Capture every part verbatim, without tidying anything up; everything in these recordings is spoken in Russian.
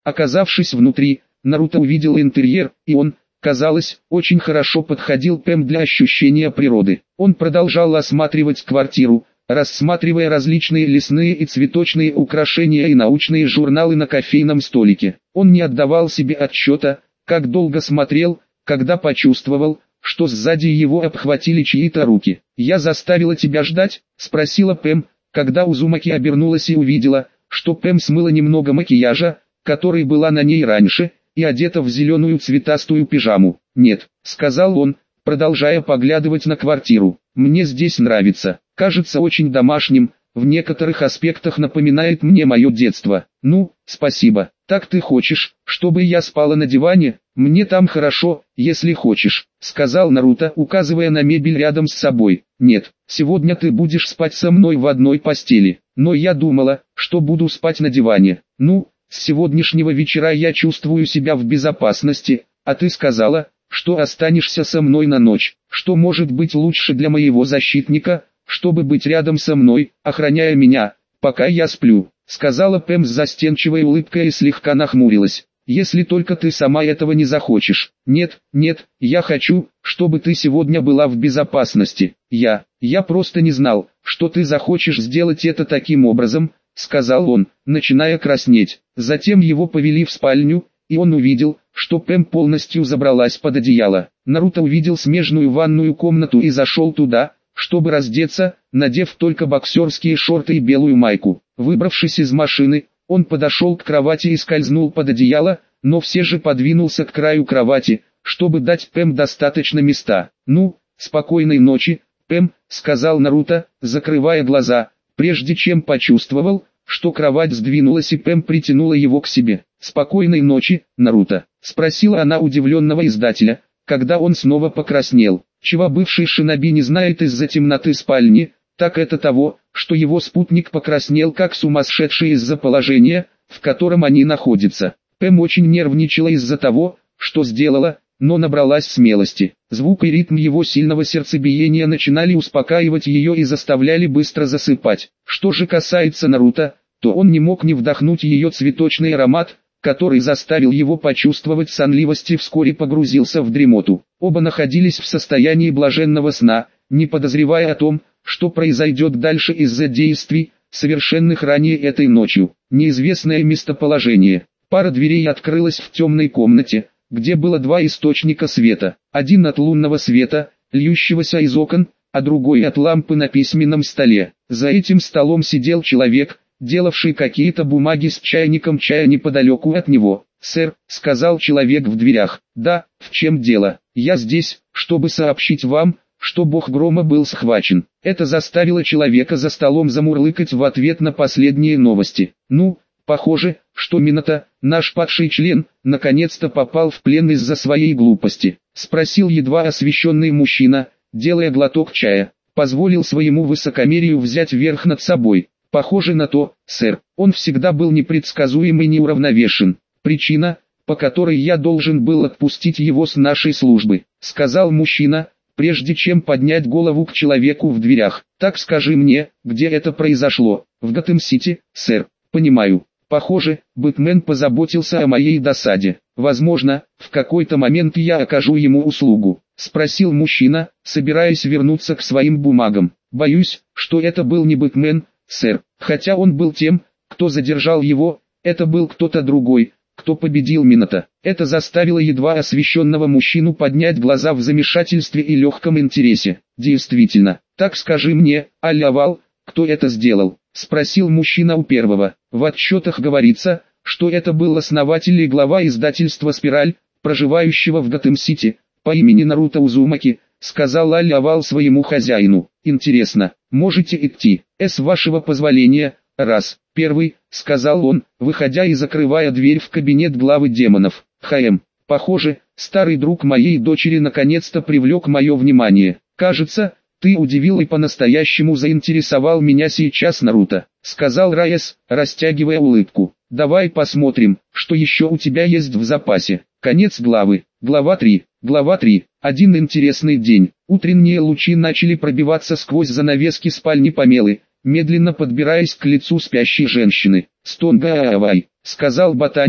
Оказавшись внутри, Наруто увидел интерьер, и он, казалось, очень хорошо подходил Пэм для ощущения природы. Он продолжал осматривать квартиру, рассматривая различные лесные и цветочные украшения и научные журналы на кофейном столике. Он не отдавал себе отчета, как долго смотрел, когда почувствовал, что сзади его обхватили чьи-то руки. «Я заставила тебя ждать?» – спросила Пэм, когда Узумаки обернулась и увидела, что Пэм смыла немного макияжа, который была на ней раньше, и одета в зеленую цветастую пижаму. «Нет», — сказал он, продолжая поглядывать на квартиру. «Мне здесь нравится. Кажется очень домашним, в некоторых аспектах напоминает мне мое детство». «Ну, спасибо. Так ты хочешь, чтобы я спала на диване? Мне там хорошо, если хочешь», — сказал Наруто, указывая на мебель рядом с собой. «Нет, сегодня ты будешь спать со мной в одной постели. Но я думала, что буду спать на диване. Ну, с сегодняшнего вечера я чувствую себя в безопасности, а ты сказала, что останешься со мной на ночь. Что может быть лучше для моего защитника, чтобы быть рядом со мной, охраняя меня, пока я сплю», — сказала Пэм с застенчивой улыбкой и слегка нахмурилась. «Если только ты сама этого не захочешь». «Нет, нет, я хочу, чтобы ты сегодня была в безопасности. Я, я просто не знал, что ты захочешь сделать это таким образом», — сказал он, начиная краснеть. Затем его повели в спальню, и он увидел, что Пэм полностью забралась под одеяло. Наруто увидел смежную ванную комнату и зашел туда, чтобы раздеться, надев только боксерские шорты и белую майку. Выбравшись из машины, он подошел к кровати и скользнул под одеяло, но все же подвинулся к краю кровати, чтобы дать Пэм достаточно места. «Ну, спокойной ночи, Пэм», — сказал Наруто, закрывая глаза, прежде чем почувствовал, что кровать сдвинулась и Пэм притянула его к себе. «Спокойной ночи, Наруто», — спросила она удивленного издателя, когда он снова покраснел. Чего бывший шиноби не знает из-за темноты спальни, так это того, что его спутник покраснел как сумасшедший из-за положения, в котором они находятся. Пэм очень нервничала из-за того, что сделала, но набралась смелости. Звук и ритм его сильного сердцебиения начинали успокаивать ее и заставляли быстро засыпать. Что же касается Наруто, то он не мог не вдохнуть ее цветочный аромат, который заставил его почувствовать сонливость и вскоре погрузился в дремоту. Оба находились в состоянии блаженного сна, не подозревая о том, что произойдет дальше из-за действий, совершенных ранее этой ночью. Неизвестное местоположение. Пара дверей открылась в темной комнате, где было два источника света. Один от лунного света, льющегося из окон, а другой от лампы на письменном столе. За этим столом сидел человек, делавший какие-то бумаги с чайником чая неподалеку от него. «Сэр», — сказал человек в дверях. «Да, в чем дело? Я здесь, чтобы сообщить вам, что бог грома был схвачен». Это заставило человека за столом замурлыкать в ответ на последние новости. «Ну, похоже, что Минато, наш падший член, наконец-то попал в плен из-за своей глупости», — спросил едва освещенный мужчина, делая глоток чая. Позволил своему высокомерию взять верх над собой. «Похоже на то, сэр. Он всегда был непредсказуем и неуравновешен. Причина, по которой я должен был отпустить его с нашей службы», — сказал мужчина, прежде чем поднять голову к человеку в дверях. «Так скажи мне, где это произошло?» «В Готэм-Сити, сэр». «Понимаю. Похоже, Бэтмен позаботился о моей досаде. Возможно, в какой-то момент я окажу ему услугу», — спросил мужчина, собираясь вернуться к своим бумагам. «Боюсь, что это был не Бэтмен, сэр. Хотя он был тем, кто задержал его, это был кто-то другой, кто победил Минато». Это заставило едва освещенного мужчину поднять глаза в замешательстве и легком интересе. «Действительно, так скажи мне, Аль-Авал, кто это сделал?» — спросил мужчина у первого. «В отчетах говорится, что это был основатель и глава издательства «Спираль», проживающего в Готэм-Сити, по имени Наруто Узумаки», — сказал Аль-Авал своему хозяину. «Интересно, можете идти, с вашего позволения, раз». «Первый», — сказал он, выходя и закрывая дверь в кабинет главы демонов. «Хм, похоже, старый друг моей дочери наконец-то привлек мое внимание. Кажется, ты удивил и по-настоящему заинтересовал меня сейчас, Наруто», — сказал Райс, растягивая улыбку. «Давай посмотрим, что еще у тебя есть в запасе». Конец главы. Глава три. Глава три. Один интересный день. Утренние лучи начали пробиваться сквозь занавески спальни Памелы, медленно подбираясь к лицу спящей женщины. «Стонгаавай», — сказал ботаник,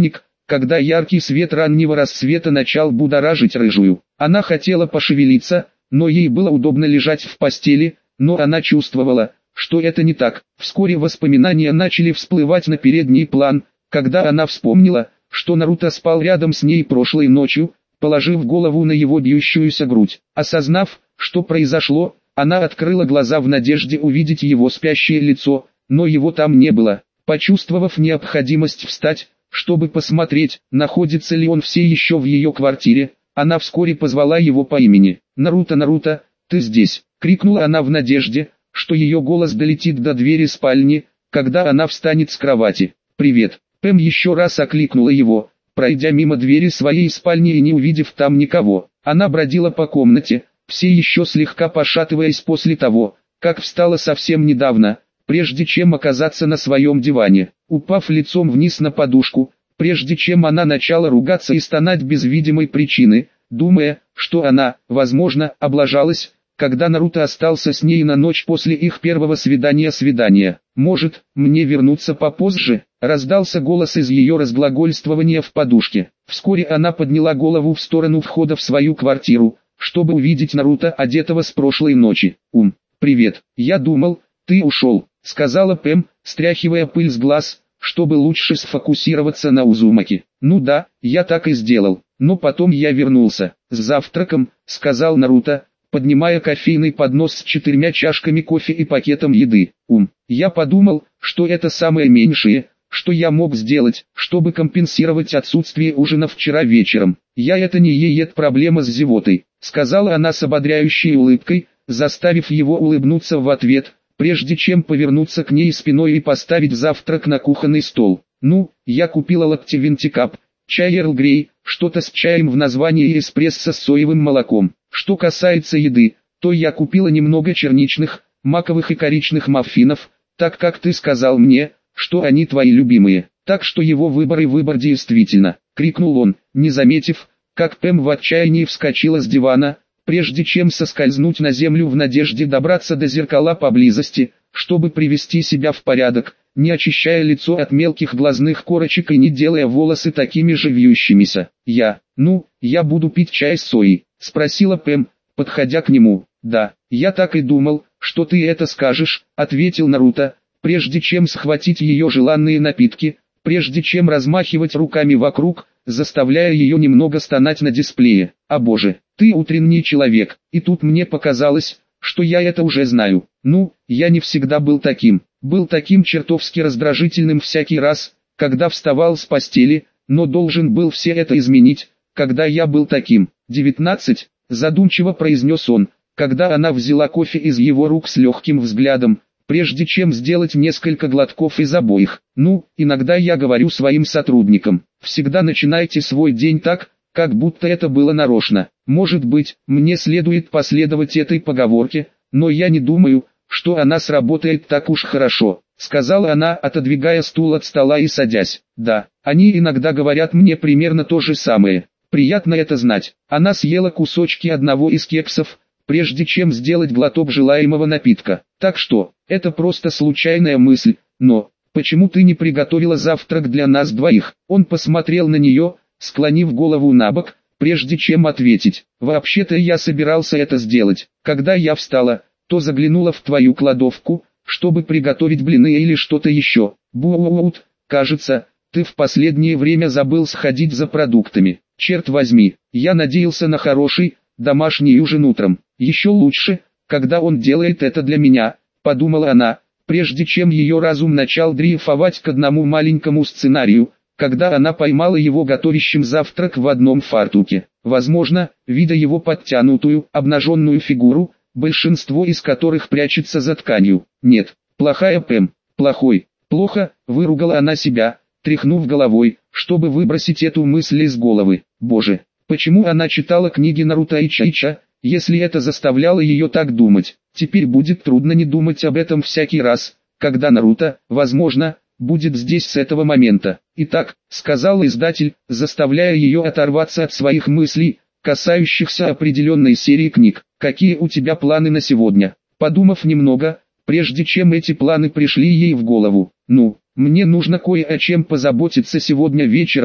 когда яркий свет раннего рассвета начал будоражить рыжую. Она хотела пошевелиться, но ей было удобно лежать в постели, но она чувствовала, что это не так. Вскоре воспоминания начали всплывать на передний план, когда она вспомнила, что Наруто спал рядом с ней прошлой ночью, положив голову на его бьющуюся грудь. Осознав, что произошло, она открыла глаза в надежде увидеть его спящее лицо, но его там не было. Почувствовав необходимость встать, чтобы посмотреть, находится ли он все еще в ее квартире, она вскоре позвала его по имени. «Наруто, Наруто, ты здесь!» — крикнула она в надежде, что ее голос долетит до двери спальни, когда она встанет с кровати. «Привет!» Пэм еще раз окликнула его, пройдя мимо двери своей спальни и не увидев там никого. Она бродила по комнате, все еще слегка пошатываясь после того, как встала совсем недавно, прежде чем оказаться на своем диване. Упав лицом вниз на подушку, прежде чем она начала ругаться и стонать без видимой причины, думая, что она, возможно, облажалась, когда Наруто остался с ней на ночь после их первого свидания-свидания. «Может, мне вернуться попозже?» — раздался голос из ее разглагольствования в подушке. Вскоре она подняла голову в сторону входа в свою квартиру, чтобы увидеть Наруто, одетого с прошлой ночи. «Ум, привет, я думал, ты ушел», — сказала Пэм, стряхивая пыль с глаз, чтобы лучше сфокусироваться на Узумаки. «Ну да, я так и сделал, но потом я вернулся. С завтраком», — сказал Наруто, поднимая кофейный поднос с четырьмя чашками кофе и пакетом еды. «Ум, я подумал, что это самое меньшее, что я мог сделать, чтобы компенсировать отсутствие ужина вчера вечером. Я это не ед проблема с зевотой», — сказала она с ободряющей улыбкой, заставив его улыбнуться в ответ, прежде чем повернуться к ней спиной и поставить завтрак на кухонный стол. «Ну, я купила латте винтикап, чай Эрл Грей, что-то с чаем в названии и эспрессо с соевым молоком. Что касается еды, то я купила немного черничных, маковых и коричных маффинов, так как ты сказал мне, что они твои любимые. Так что его выбор и выбор действительно», — крикнул он, не заметив, как Пэм в отчаянии вскочила с дивана, прежде чем соскользнуть на землю в надежде добраться до зеркала поблизости, чтобы привести себя в порядок, не очищая лицо от мелких глазных корочек и не делая волосы такими же вьющимися. «Я, ну, я буду пить чай с соей», — спросила Пэм, подходя к нему. «Да, я так и думал, что ты это скажешь», — ответил Наруто, прежде чем схватить ее желанные напитки, прежде чем размахивать руками вокруг, заставляя ее немного стонать на дисплее. «О боже, ты утренний человек», и тут мне показалось, что я это уже знаю. Ну, я не всегда был таким. Был таким чертовски раздражительным всякий раз, когда вставал с постели, но должен был все это изменить, когда я был таким. девятнадцать, задумчиво произнес он, когда она взяла кофе из его рук с легким взглядом, прежде чем сделать несколько глотков из обоих. «Ну, иногда я говорю своим сотрудникам, всегда начинайте свой день так, как будто это было нарочно. Может быть, мне следует последовать этой поговорке, но я не думаю, что она сработает так уж хорошо», — сказала она, отодвигая стул от стола и садясь. «Да, они иногда говорят мне примерно то же самое. Приятно это знать». Она съела кусочки одного из кексов, прежде чем сделать глоток желаемого напитка. «Так что, это просто случайная мысль, но, почему ты не приготовила завтрак для нас двоих?» Он посмотрел на нее, склонив голову на бок, прежде чем ответить. «Вообще-то я собирался это сделать. Когда я встала, то заглянула в твою кладовку, чтобы приготовить блины или что-то еще. Буут, кажется, ты в последнее время забыл сходить за продуктами. Черт возьми, я надеялся на хороший, домашний ужин утром. Еще лучше, когда он делает это для меня», — подумала она, прежде чем ее разум начал дрейфовать к одному маленькому сценарию, когда она поймала его готовящим завтрак в одном фартуке. Возможно, видя его подтянутую, обнаженную фигуру, большинство из которых прячется за тканью. «Нет, плохая Пэм, плохой, плохо», — выругала она себя, тряхнув головой, чтобы выбросить эту мысль из головы. Боже, почему она читала книги Наруто и Чайча, если это заставляло ее так думать? Теперь будет трудно не думать об этом всякий раз, когда Наруто, возможно, будет здесь с этого момента. «Итак», — сказал издатель, заставляя ее оторваться от своих мыслей, касающихся определенной серии книг. «Какие у тебя планы на сегодня?» Подумав немного, прежде чем эти планы пришли ей в голову. «Ну, мне нужно кое о чем позаботиться сегодня вечером»,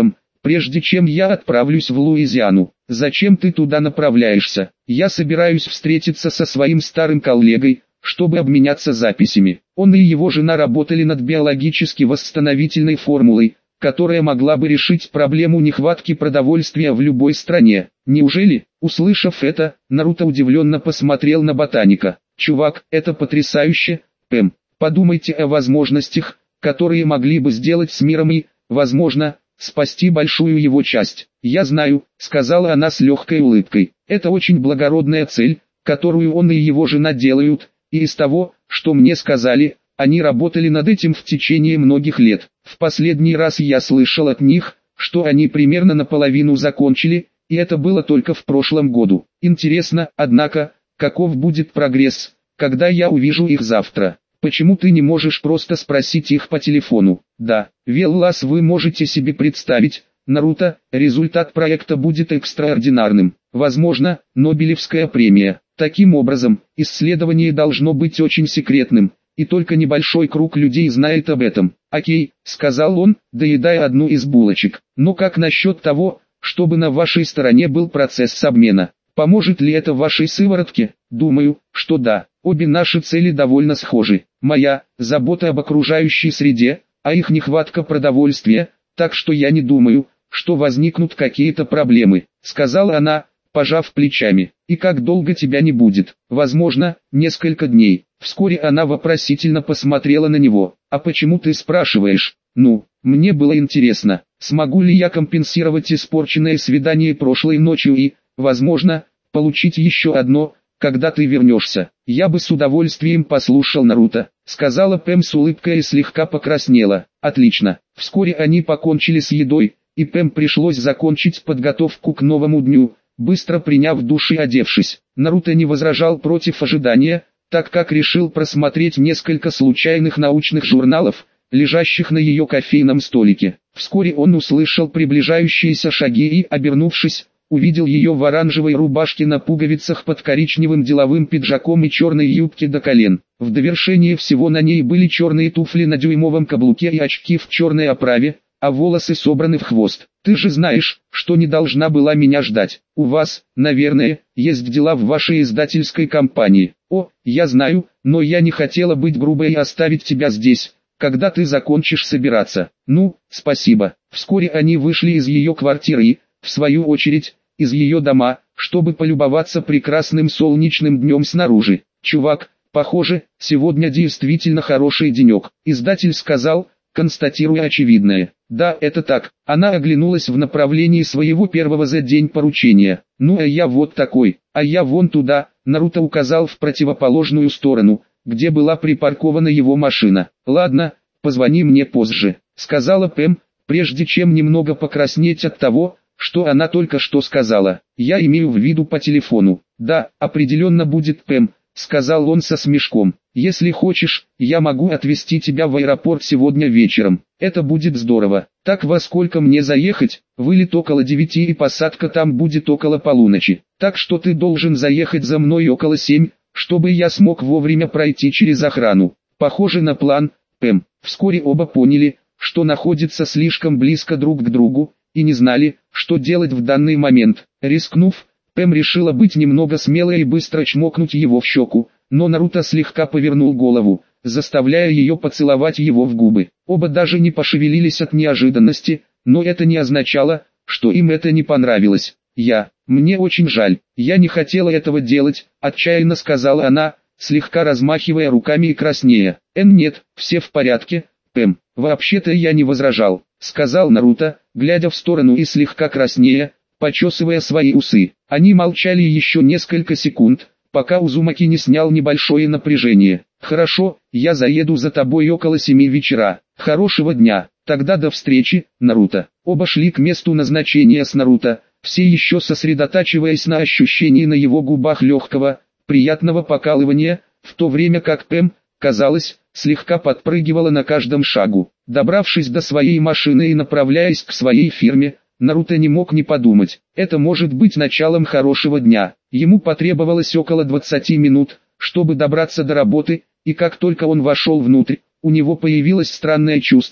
прежде чем я отправлюсь в Луизиану. Зачем ты туда направляешься? Я собираюсь встретиться со своим старым коллегой, чтобы обменяться записями. Он и его жена работали над биологически восстановительной формулой, которая могла бы решить проблему нехватки продовольствия в любой стране. Неужели? Услышав это, Наруто удивленно посмотрел на ботаника. Чувак, это потрясающе, Пэм. Подумайте о возможностях, которые могли бы сделать с миром и, возможно, спасти большую его часть. Я знаю, сказала она с легкой улыбкой. Это очень благородная цель, которую он и его жена делают, и из того, что мне сказали, они работали над этим в течение многих лет. В последний раз я слышал от них, что они примерно наполовину закончили, и это было только в прошлом году. Интересно, однако, каков будет прогресс, когда я увижу их завтра? Почему ты не можешь просто спросить их по телефону? Да, Веллас, вы можете себе представить, Наруто, результат проекта будет экстраординарным. Возможно, Нобелевская премия. Таким образом, исследование должно быть очень секретным, и только небольшой круг людей знает об этом. Окей, сказал он, доедая одну из булочек. Но как насчет того, чтобы на вашей стороне был процесс обмена? Поможет ли это вашей сыворотке? Думаю, что да. Обе наши цели довольно схожи. Моя – забота об окружающей среде, а их нехватка продовольствия, так что я не думаю, что возникнут какие-то проблемы, сказала она, пожав плечами. И как долго тебя не будет? Возможно, несколько дней. Вскоре она вопросительно посмотрела на него. А почему ты спрашиваешь? Ну, мне было интересно, смогу ли я компенсировать испорченное свидание прошлой ночью и, возможно, получить еще одно, когда ты вернешься. Я бы с удовольствием послушал Наруто, сказала Пэм с улыбкой и слегка покраснела. Отлично. Вскоре они покончили с едой, и Пэм пришлось закончить подготовку к новому дню, быстро приняв душ и одевшись. Наруто не возражал против ожидания, так как решил просмотреть несколько случайных научных журналов, лежащих на ее кофейном столике. Вскоре он услышал приближающиеся шаги и, обернувшись, увидел ее в оранжевой рубашке на пуговицах под коричневым деловым пиджаком и черной юбке до колен. В довершение всего на ней были черные туфли на дюймовом каблуке и очки в черной оправе, а волосы собраны в хвост. «Ты же знаешь, что не должна была меня ждать. У вас, наверное, есть дела в вашей издательской компании». «О, я знаю, но я не хотела быть грубой и оставить тебя здесь, когда ты закончишь собираться». «Ну, спасибо». Вскоре они вышли из ее квартиры и, в свою очередь, из ее дома, чтобы полюбоваться прекрасным солнечным днем снаружи. «Чувак, похоже, сегодня действительно хороший денек», издатель сказал, констатируя очевидное. «Да, это так». Она оглянулась в направлении своего первого за день поручения. «Ну а я вот такой, а я вон туда», Наруто указал в противоположную сторону, где была припаркована его машина. «Ладно, позвони мне позже», сказала Пэм, прежде чем немного покраснеть от того, что она только что сказала. «Я имею в виду по телефону». «Да, определенно будет, Пэм», сказал он со смешком. «Если хочешь, я могу отвезти тебя в аэропорт сегодня вечером. Это будет здорово. Так во сколько мне заехать? Вылет около девяти и посадка там будет около полуночи. Так что ты должен заехать за мной около семь, чтобы я смог вовремя пройти через охрану». Похоже на план, Пэм. Вскоре оба поняли, что находятся слишком близко друг к другу, и не знали, что делать в данный момент. Рискнув, Пэм решила быть немного смелой и быстро чмокнуть его в щеку, но Наруто слегка повернул голову, заставляя ее поцеловать его в губы. Оба даже не пошевелились от неожиданности, но это не означало, что им это не понравилось. «Я, мне очень жаль, я не хотела этого делать», отчаянно сказала она, слегка размахивая руками и краснея. «Эн, нет, все в порядке, Пэм, вообще-то я не возражал», сказал Наруто, глядя в сторону и слегка краснея, почесывая свои усы. Они молчали еще несколько секунд, пока Узумаки не снял небольшое напряжение. «Хорошо, я заеду за тобой около семи вечера. Хорошего дня, тогда до встречи, Наруто». Оба шли к месту назначения с Наруто, все еще сосредотачиваясь на ощущении на его губах легкого, приятного покалывания, в то время как Пэм, казалось, слегка подпрыгивала на каждом шагу. Добравшись до своей машины и направляясь к своей фирме, Наруто не мог не подумать, это может быть началом хорошего дня. Ему потребовалось около двадцати минут, чтобы добраться до работы, и как только он вошел внутрь, у него появилось странное чувство,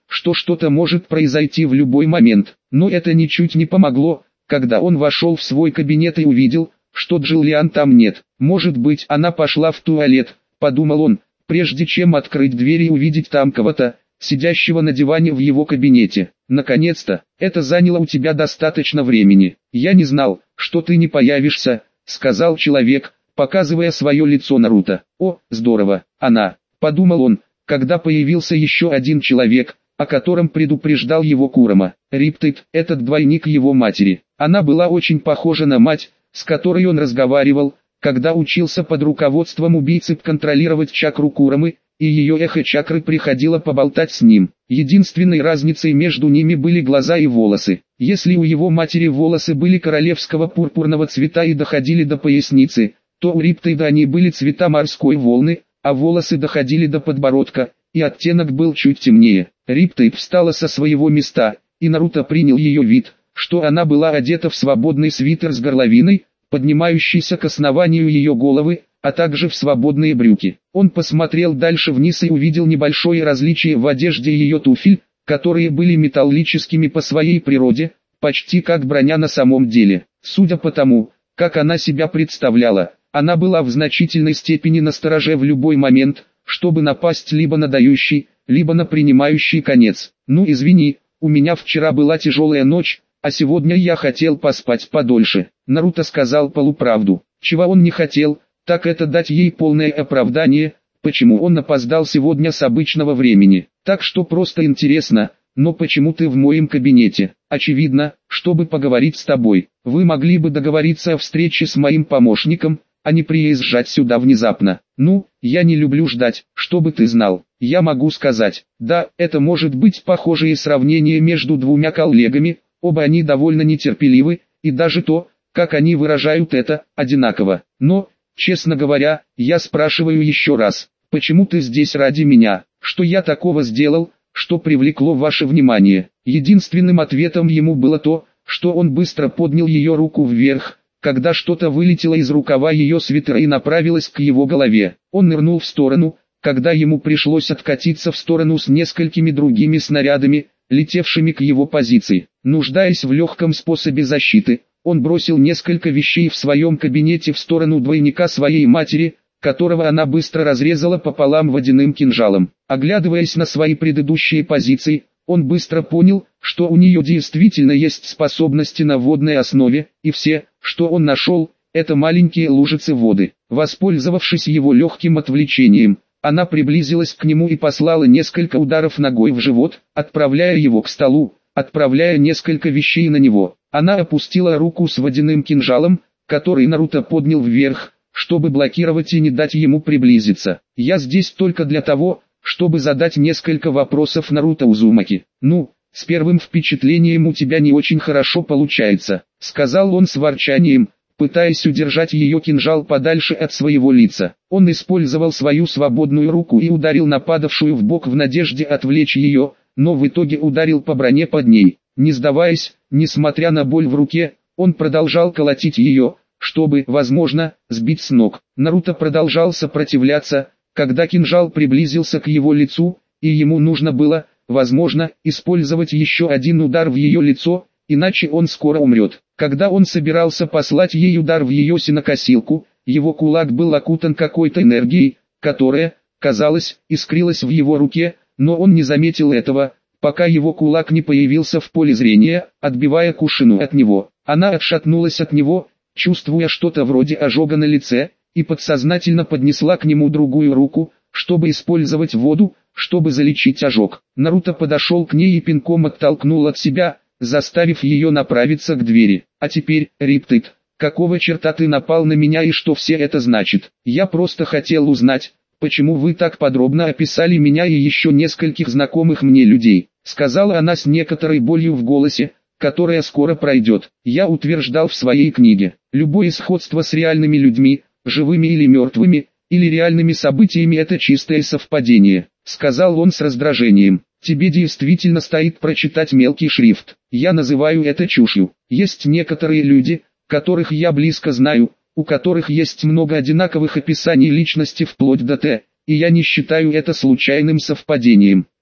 что что-то может произойти в любой момент. Но это ничуть не помогло, когда он вошел в свой кабинет и увидел, что Джиллиан там нет. Может быть, она пошла в туалет, подумал он, прежде чем открыть дверь и увидеть там кого-то, сидящего на диване в его кабинете. Наконец-то, это заняло у тебя достаточно времени. Я не знал, что ты не появишься, сказал человек, показывая свое лицо Наруто. О, здорово, она, подумал он, когда появился еще один человек, о котором предупреждал его Курама. Риптейд, этот двойник его матери. Она была очень похожа на мать, с которой он разговаривал, когда учился под руководством убийцы контролировать чакру Курамы, и ее эхо-чакры приходило поболтать с ним. Единственной разницей между ними были глаза и волосы. Если у его матери волосы были королевского пурпурного цвета и доходили до поясницы, то у Риптейда они были цвета морской волны, а волосы доходили до подбородка, и оттенок был чуть темнее. Риптейд встала со своего места, и Наруто принял ее вид, что она была одета в свободный свитер с горловиной, поднимающийся к основанию ее головы, а также в свободные брюки. Он посмотрел дальше вниз и увидел небольшое различие в одежде ее туфель, которые были металлическими по своей природе, почти как броня на самом деле. Судя по тому, как она себя представляла, она была в значительной степени настороже в любой момент, чтобы напасть либо на дающий, либо на принимающий конец. «Ну извини, у меня вчера была тяжелая ночь, а сегодня я хотел поспать подольше». Наруто сказал полуправду. Чего он не хотел, так это дать ей полное оправдание, почему он опоздал сегодня с обычного времени. Так что просто интересно, но почему ты в моем кабинете? Очевидно, чтобы поговорить с тобой. Вы могли бы договориться о встрече с моим помощником, а не приезжать сюда внезапно. Ну, я не люблю ждать, чтобы ты знал. Я могу сказать, да, это может быть похожее сравнение между двумя коллегами, оба они довольно нетерпеливы, и даже то, как они выражают это, одинаково. Но, честно говоря, я спрашиваю еще раз, почему ты здесь ради меня? Что я такого сделал, что привлекло ваше внимание? Единственным ответом ему было то, что он быстро поднял ее руку вверх, когда что-то вылетело из рукава ее свитера и направилось к его голове. Он нырнул в сторону, когда ему пришлось откатиться в сторону с несколькими другими снарядами, летевшими к его позиции. Нуждаясь в легком способе защиты, он бросил несколько вещей в своем кабинете в сторону двойника своей матери, которого она быстро разрезала пополам водяным кинжалом. Оглядываясь на свои предыдущие позиции, он быстро понял, что у нее действительно есть способности на водной основе, и все, что он нашел, это маленькие лужицы воды. Воспользовавшись его легким отвлечением, она приблизилась к нему и послала несколько ударов ногой в живот, отправляя его к столу, отправляя несколько вещей на него. Она опустила руку с водяным кинжалом, который Наруто поднял вверх, чтобы блокировать и не дать ему приблизиться. «Я здесь только для того, чтобы задать несколько вопросов Наруто Узумаки. Ну, с первым впечатлением у тебя не очень хорошо получается», — сказал он с ворчанием, пытаясь удержать ее кинжал подальше от своего лица. Он использовал свою свободную руку и ударил нападавшую в бок в надежде отвлечь ее, но в итоге ударил по броне под ней. Не сдаваясь, несмотря на боль в руке, он продолжал колотить ее, чтобы, возможно, сбить с ног. Наруто продолжал сопротивляться, когда кинжал приблизился к его лицу, и ему нужно было, возможно, использовать еще один удар в ее лицо, иначе он скоро умрет. Когда он собирался послать ей удар в ее синокосилку, его кулак был окутан какой-то энергией, которая, казалось, искрилась в его руке, но он не заметил этого, пока его кулак не появился в поле зрения, отбивая Кушину от него. Она отшатнулась от него, чувствуя что-то вроде ожога на лице, и подсознательно поднесла к нему другую руку, чтобы использовать воду, чтобы залечить ожог. Наруто подошел к ней и пинком оттолкнул от себя, заставив ее направиться к двери. «А теперь, Риптейд, какого черта ты напал на меня и что все это значит? Я просто хотел узнать, почему вы так подробно описали меня и еще нескольких знакомых мне людей», — сказала она с некоторой болью в голосе, которая скоро пройдет. «Я утверждал в своей книге, любое сходство с реальными людьми, живыми или мертвыми, или реальными событиями — это чистое совпадение», — сказал он с раздражением. «Тебе действительно стоит прочитать мелкий шрифт. Я называю это чушью. Есть некоторые люди, которых я близко знаю, у которых есть много одинаковых описаний личности вплоть до Т, и я не считаю это случайным совпадением.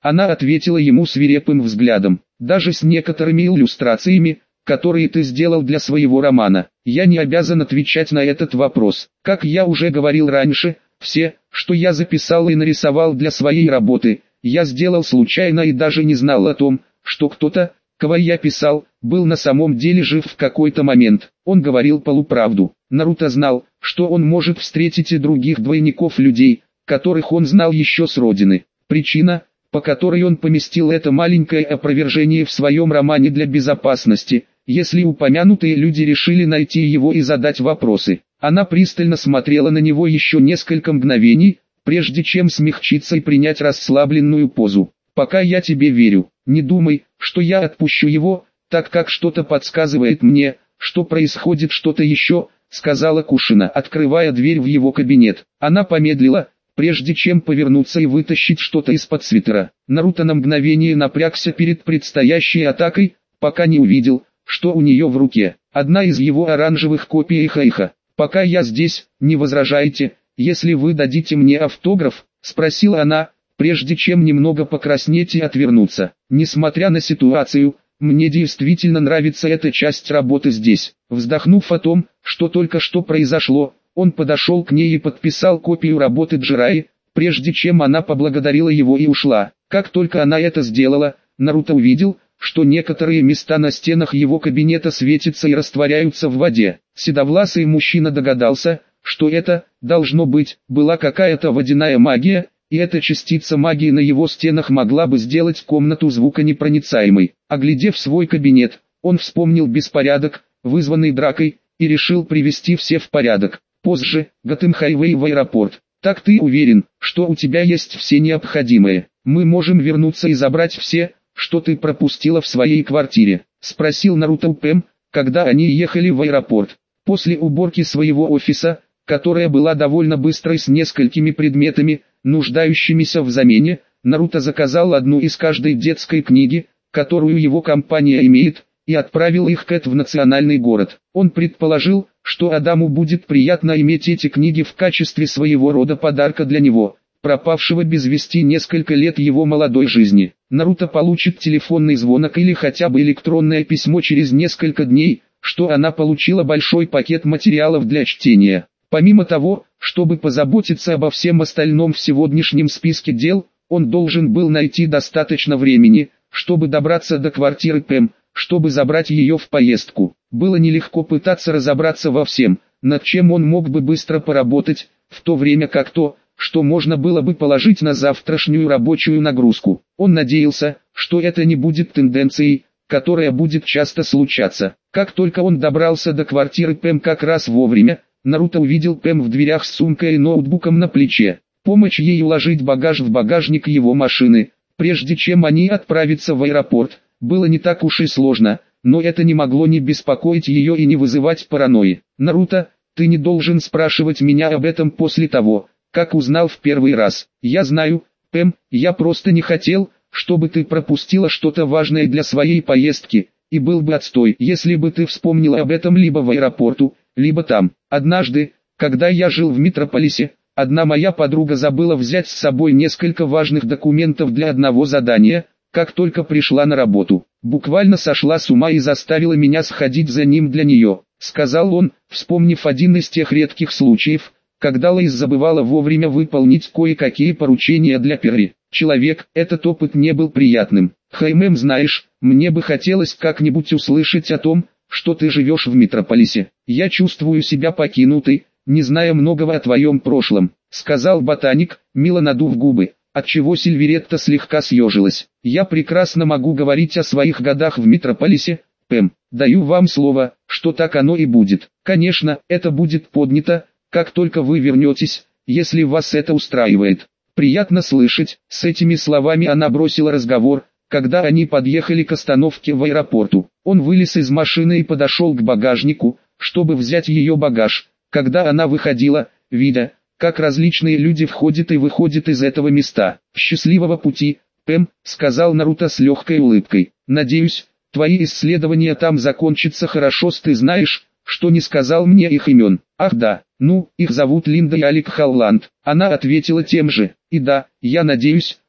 Она ответила ему свирепым взглядом. Даже с некоторыми иллюстрациями, которые ты сделал для своего романа, я не обязан отвечать на этот вопрос. Как я уже говорил раньше, все, что я записал и нарисовал для своей работы, я сделал случайно и даже не знал о том, что кто-то, кого я писал, был на самом деле жив в какой-то момент. Он говорил полуправду. Наруто знал, что он может встретить и других двойников людей, которых он знал еще с родины. Причина, по которой он поместил это маленькое опровержение в своем романе для безопасности, если упомянутые люди решили найти его и задать вопросы. Она пристально смотрела на него еще несколько мгновений, прежде чем смягчиться и принять расслабленную позу. «Пока я тебе верю, не думай, что я отпущу его, так как что-то подсказывает мне, что происходит что-то еще», сказала Кушина, открывая дверь в его кабинет. Она помедлила, прежде чем повернуться и вытащить что-то из-под свитера. Наруто на мгновение напрягся перед предстоящей атакой, пока не увидел, что у нее в руке. Одна из его оранжевых копий Эйха-Эйха. «Пока я здесь, не возражаете, если вы дадите мне автограф?» спросила она, прежде чем немного покраснеть и отвернуться. «Несмотря на ситуацию, мне действительно нравится эта часть работы здесь». Вздохнув о том, что только что произошло, он подошел к ней и подписал копию работы Джираи, прежде чем она поблагодарила его и ушла. Как только она это сделала, Наруто увидел, что некоторые места на стенах его кабинета светятся и растворяются в воде. Седовласый мужчина догадался, что это, должно быть, была какая-то водяная магия, и эта частица магии на его стенах могла бы сделать комнату звуконепроницаемой. Оглядев свой кабинет, он вспомнил беспорядок, вызванный дракой, и решил привести все в порядок. Позже, Готэм Хайвей в аэропорт. «Так ты уверен, что у тебя есть все необходимое? Мы можем вернуться и забрать все, что ты пропустила в своей квартире?» спросил Наруто у Пэм, когда они ехали в аэропорт. После уборки своего офиса, которая была довольно быстрой с несколькими предметами, нуждающимися в замене, Наруто заказал одну из каждой детской книги, которую его компания имеет, и отправил их Кэт в национальный город. Он предположил, что Адаму будет приятно иметь эти книги в качестве своего рода подарка для него, пропавшего без вести несколько лет его молодой жизни. Наруто получит телефонный звонок или хотя бы электронное письмо через несколько дней, что она получила большой пакет материалов для чтения. Помимо того, чтобы позаботиться обо всем остальном в сегодняшнем списке дел, он должен был найти достаточно времени, чтобы добраться до квартиры Пэм, чтобы забрать ее в поездку. Было нелегко пытаться разобраться во всем, над чем он мог бы быстро поработать, в то время как то, что можно было бы положить на завтрашнюю рабочую нагрузку. Он надеялся, что это не будет тенденцией, которая будет часто случаться. Как только он добрался до квартиры Пэм как раз вовремя, Наруто увидел Пэм в дверях с сумкой и ноутбуком на плече. Помочь ей уложить багаж в багажник его машины, прежде чем они отправятся в аэропорт, было не так уж и сложно, но это не могло не беспокоить ее и не вызывать паранойи. «Наруто, ты не должен спрашивать меня об этом после того, как узнал в первый раз. Я знаю, Пэм, я просто не хотел, чтобы ты пропустила что-то важное для своей поездки, и был бы отстой, если бы ты вспомнила об этом либо в аэропорту, либо там. Однажды, когда я жил в Метрополисе, одна моя подруга забыла взять с собой несколько важных документов для одного задания, как только пришла на работу. Буквально сошла с ума и заставила меня сходить за ним для нее», сказал он, вспомнив один из тех редких случаев, когда Лоис забывала вовремя выполнить кое-какие поручения для Перри. «Человек, этот опыт не был приятным. Хаймэм, знаешь, мне бы хотелось как-нибудь услышать о том, что ты живешь в Метрополисе. Я чувствую себя покинутой, не зная многого о твоем прошлом», сказал ботаник, мило надув губы, отчего Сильверетта слегка съежилась. «Я прекрасно могу говорить о своих годах в Метрополисе, Пэм. Даю вам слово, что так оно и будет. Конечно, это будет поднято, как только вы вернетесь, если вас это устраивает». «Приятно слышать». С этими словами она бросила разговор, когда они подъехали к остановке в аэропорту. Он вылез из машины и подошел к багажнику, чтобы взять ее багаж. Когда она выходила, видя, как различные люди входят и выходят из этого места. «Счастливого пути, Пэм», сказал Наруто с легкой улыбкой. «Надеюсь, твои исследования там закончатся хорошо. Ты знаешь, что не сказал мне их имен?» «Ах да, ну, их зовут Линда и Алик Холланд». Она ответила тем же. «И да, я надеюсь,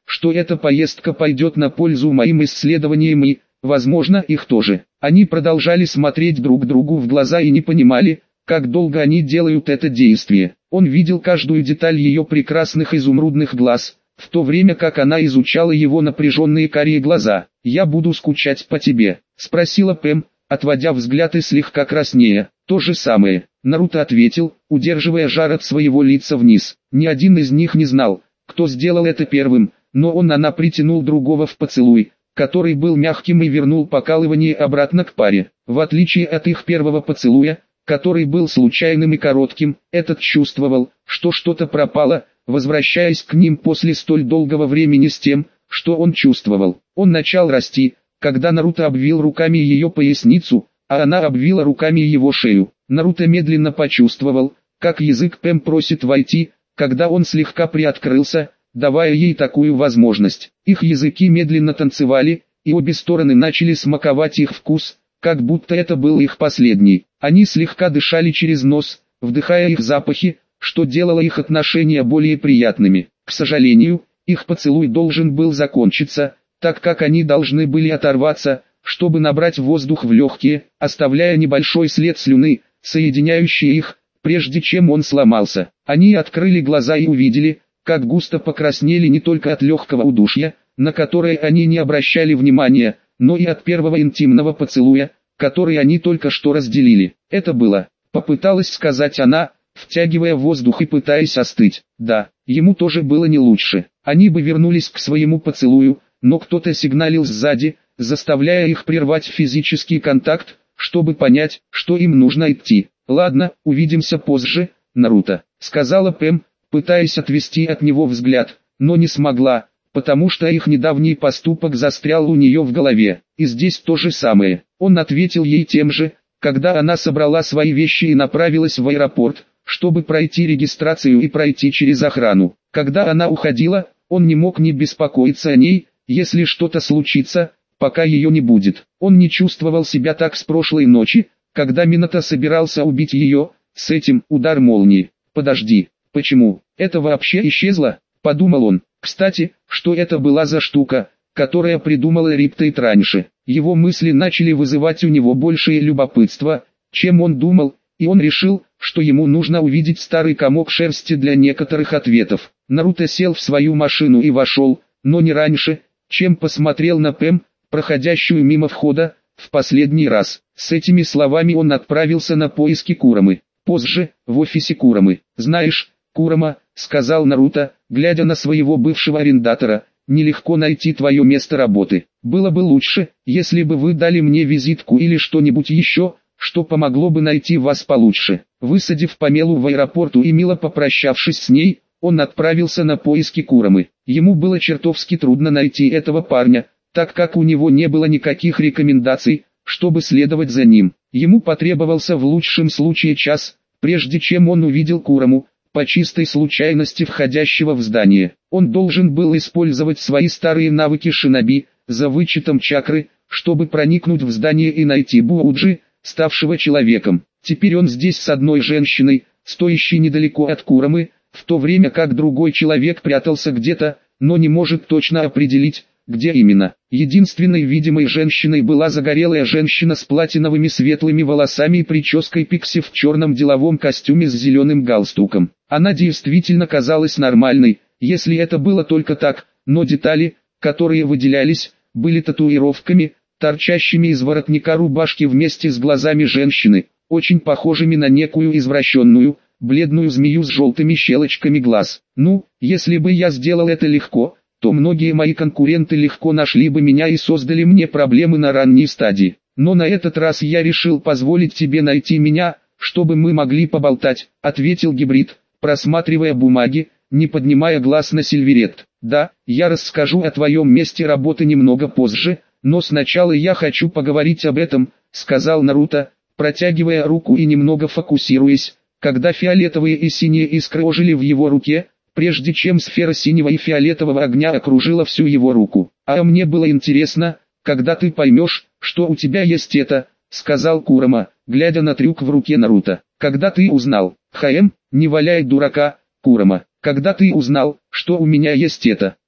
что эта поездка пойдет на пользу моим исследованиям и, возможно, их тоже. Они продолжали смотреть друг другу в глаза и не понимали, как долго они делают это действие. Он видел каждую деталь ее прекрасных изумрудных глаз, в то время как она изучала его напряженные карие глаза. «Я буду скучать по тебе», — спросила Пэм, отводя взгляд и слегка краснея. «То же самое», — Наруто ответил, удерживая жар от своего лица вниз. Ни один из них не знал, кто сделал это первым, но он она притянул другого в поцелуй, который был мягким и вернул покалывание обратно к паре. В отличие от их первого поцелуя, который был случайным и коротким, этот чувствовал, что что-то пропало, возвращаясь к ним после столь долгого времени с тем, что он чувствовал. Он начал расти, когда Наруто обвил руками ее поясницу, а она обвила руками его шею. Наруто медленно почувствовал, как язык Пэм просит войти, когда он слегка приоткрылся, давая ей такую возможность. Их языки медленно танцевали, и обе стороны начали смаковать их вкус, как будто это был их последний. Они слегка дышали через нос, вдыхая их запахи, что делало их отношения более приятными. К сожалению, их поцелуй должен был закончиться, так как они должны были оторваться, чтобы набрать воздух в легкие, оставляя небольшой след слюны, соединяющий их, прежде чем он сломался. Они открыли глаза и увидели, как густо покраснели не только от легкого удушья, на которое они не обращали внимания, но и от первого интимного поцелуя, который они только что разделили. «Это было», — попыталась сказать она, втягивая воздух и пытаясь остыть. Да, ему тоже было не лучше. Они бы вернулись к своему поцелую, но кто-то сигналил сзади, заставляя их прервать физический контакт, чтобы понять, что им нужно идти. «Ладно, увидимся позже, Наруто», — сказала Пэм, пытаясь отвести от него взгляд, но не смогла, потому что их недавний поступок застрял у нее в голове. И здесь то же самое. Он ответил ей тем же, когда она собрала свои вещи и направилась в аэропорт, чтобы пройти регистрацию и пройти через охрану. Когда она уходила, он не мог не беспокоиться о ней, если что-то случится, пока ее не будет. Он не чувствовал себя так с прошлой ночи, когда Минато собирался убить ее, с этим удар молнии. «Подожди, почему? Это вообще исчезло?» – подумал он. Кстати, что это была за штука, которая придумала Риптейт раньше? Его мысли начали вызывать у него большее любопытство, чем он думал, и он решил, что ему нужно увидеть старый комок шерсти для некоторых ответов. Наруто сел в свою машину и вошел, но не раньше, чем посмотрел на Пэм, проходящую мимо входа, в последний раз. С этими словами он отправился на поиски Курамы. Позже, в офисе Курамы. «Знаешь, Курама», — сказал Наруто, глядя на своего бывшего арендатора, — «нелегко найти твое место работы. Было бы лучше, если бы вы дали мне визитку или что-нибудь еще, что помогло бы найти вас получше». Высадив Памелу в аэропорту и мило попрощавшись с ней, он отправился на поиски Курамы. Ему было чертовски трудно найти этого парня, так как у него не было никаких рекомендаций, чтобы следовать за ним. Ему потребовался в лучшем случае час, прежде чем он увидел Кураму, по чистой случайности входящего в здание. Он должен был использовать свои старые навыки шиноби, за вычетом чакры, чтобы проникнуть в здание и найти Бууджи, ставшего человеком. Теперь он здесь с одной женщиной, стоящей недалеко от Курамы, в то время как другой человек прятался где-то, но не может точно определить, где именно. Единственной видимой женщиной была загорелая женщина с платиновыми светлыми волосами и прической пикси в черном деловом костюме с зеленым галстуком. Она действительно казалась нормальной, если это было только так, но детали, которые выделялись, были татуировками, торчащими из воротника рубашки вместе с глазами женщины, очень похожими на некую извращенную, бледную змею с желтыми щелочками глаз. Ну, если бы я сделал это легко, то многие мои конкуренты легко нашли бы меня и создали мне проблемы на ранней стадии. Но на этот раз я решил позволить тебе найти меня, чтобы мы могли поболтать, ответил гибрид, просматривая бумаги, не поднимая глаз на Сильверет. Да, я расскажу о твоем месте работы немного позже, но сначала я хочу поговорить об этом, сказал Наруто, протягивая руку и немного фокусируясь, когда фиолетовые и синие искры ожили в его руке, прежде чем сфера синего и фиолетового огня окружила всю его руку. «А мне было интересно, когда ты поймешь, что у тебя есть это», — сказал Курама, глядя на трюк в руке Наруто. «Когда ты узнал, ХМ, не валяй дурака, Курама, когда ты узнал, что у меня есть это».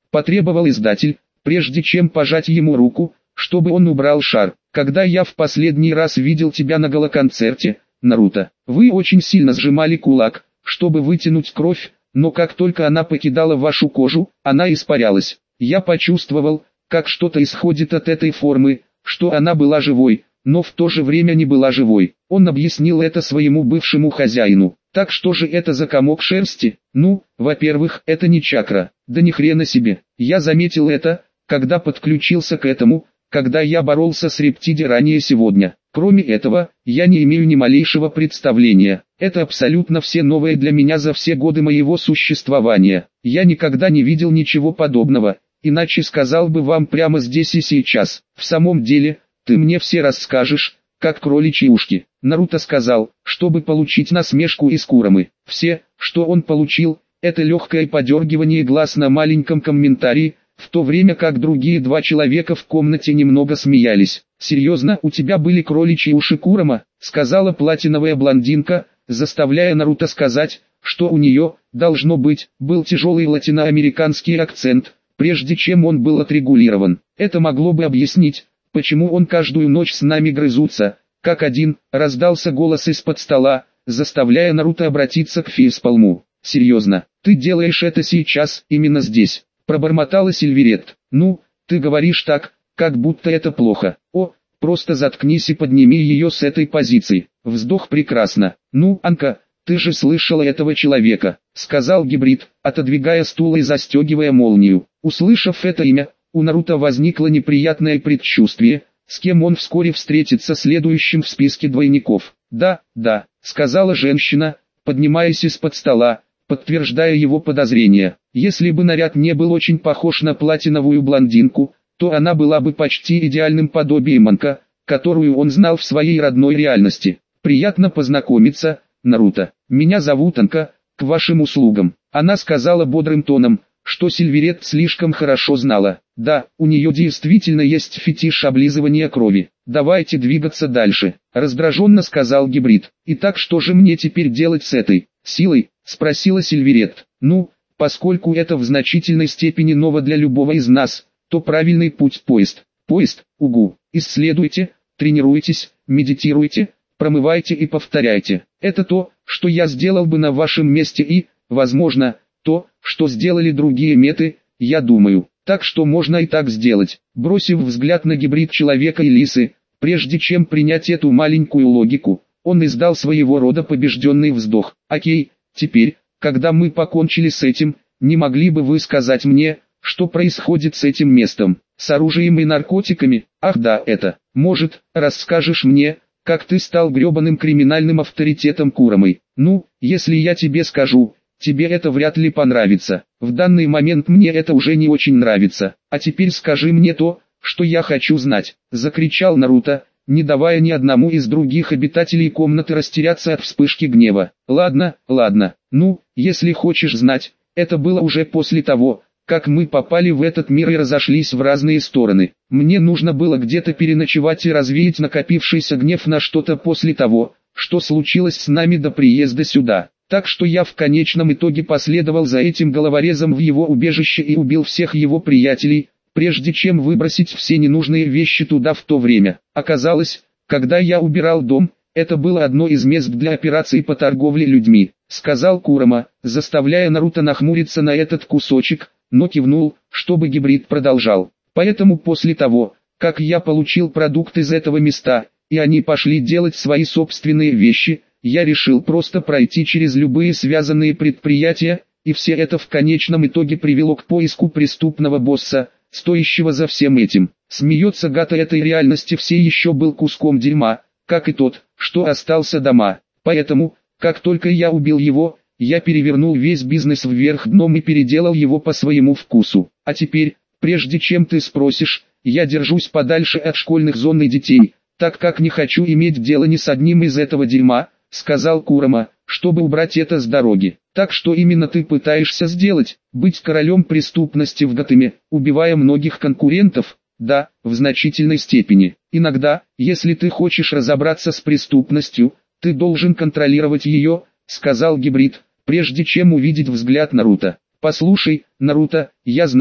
потребовал издатель, прежде чем пожать ему руку, чтобы он убрал шар. Когда я в последний раз видел тебя на галоконцерте, Наруто, вы очень сильно сжимали кулак, чтобы вытянуть кровь, но как только она покидала вашу кожу, она испарялась. Я почувствовал, как что-то исходит от этой формы, что она была живой, но в то же время не была живой. Он объяснил это своему бывшему хозяину. Так что же это за комок шерсти? Ну, во-первых, это не чакра, да ни хрена себе. Я заметил это, когда подключился к этому, когда я боролся с Рептиди ранее сегодня. Кроме этого, я не имею ни малейшего представления. Это абсолютно все новое для меня за все годы моего существования. Я никогда не видел ничего подобного, иначе сказал бы вам прямо здесь и сейчас. В самом деле, ты мне все расскажешь, как кроличьи ушки. Наруто сказал, чтобы получить насмешку из Курамы. Все, что он получил, это легкое подергивание глаз на маленьком комментарии, в то время как другие два человека в комнате немного смеялись. «Серьезно, у тебя были кроличьи уши, Курама?» — сказала платиновая блондинка, заставляя Наруто сказать, что у нее, должно быть, был тяжелый латиноамериканский акцент, прежде чем он был отрегулирован. Это могло бы объяснить, почему он каждую ночь с нами грызутся, как один, раздался голос из-под стола, заставляя Наруто обратиться к Фейспалму. «Серьезно, ты делаешь это сейчас, именно здесь?» — пробормотала Сильверет. «Ну, ты говоришь так, как будто это плохо. О, просто заткнись и подними ее с этой позиции». Вздох прекрасно. «Ну, Анка, ты же слышала этого человека», — сказал гибрид, отодвигая стул и застегивая молнию. Услышав это имя, у Наруто возникло неприятное предчувствие, с кем он вскоре встретится следующим в списке двойников. «Да, да», — сказала женщина, поднимаясь из-под стола, подтверждая его подозрения. Если бы наряд не был очень похож на платиновую блондинку, то она была бы почти идеальным подобием Анка, которую он знал в своей родной реальности. «Приятно познакомиться, Наруто. Меня зовут Анка, к вашим услугам». Она сказала бодрым тоном, что Сильверет слишком хорошо знала. Да, у нее действительно есть фетиш облизывания крови. «Давайте двигаться дальше», — раздраженно сказал гибрид. «Итак, что же мне теперь делать с этой силой?» — спросила Сильверет. «Ну, поскольку это в значительной степени ново для любого из нас, то правильный путь — поезд. Поезд, угу. Исследуйте, тренируйтесь, медитируйте, промывайте и повторяйте. Это то, что я сделал бы на вашем месте и, возможно, то, что сделали другие меты, я думаю. Так что можно и так сделать». Бросив взгляд на гибрид человека и лисы, прежде чем принять эту маленькую логику, он издал своего рода побежденный вздох. «Окей, теперь, когда мы покончили с этим, не могли бы вы сказать мне, что происходит с этим местом, с оружием и наркотиками? Ах да, это. Может, расскажешь мне, как ты стал гребаным криминальным авторитетом Курамы? Ну, если я тебе скажу, тебе это вряд ли понравится. В данный момент мне это уже не очень нравится. А теперь скажи мне то, что я хочу знать», — закричал Наруто, не давая ни одному из других обитателей комнаты растеряться от вспышки гнева. «Ладно, ладно, ну, если хочешь знать, это было уже после того, как мы попали в этот мир и разошлись в разные стороны. Мне нужно было где-то переночевать и развеять накопившийся гнев на что-то после того, что случилось с нами до приезда сюда. Так что я в конечном итоге последовал за этим головорезом в его убежище и убил всех его приятелей, прежде чем выбросить все ненужные вещи туда в то время. Оказалось, когда я убирал дом, это было одно из мест для операций по торговле людьми», — сказал Курама, заставляя Наруто нахмуриться на этот кусочек, но кивнул, чтобы гибрид продолжал. «Поэтому после того, как я получил продукт из этого места, и они пошли делать свои собственные вещи, я решил просто пройти через любые связанные предприятия, и все это в конечном итоге привело к поиску преступного босса, стоящего за всем этим». Смеется Гата. Этой реальности все еще был куском дерьма, как и тот, что остался дома. Поэтому, как только я убил его, я перевернул весь бизнес вверх дном и переделал его по своему вкусу. А теперь, прежде чем ты спросишь, я держусь подальше от школьных зон и детей, так как не хочу иметь дело ни с одним из этого дерьма, сказал Курама, чтобы убрать это с дороги. Так что именно ты пытаешься сделать? Быть королем преступности в Готэме, убивая многих конкурентов? Да, в значительной степени. Иногда, если ты хочешь разобраться с преступностью, ты должен контролировать ее, сказал гибрид, прежде чем увидеть взгляд Наруто. «Послушай, Наруто, я знаю,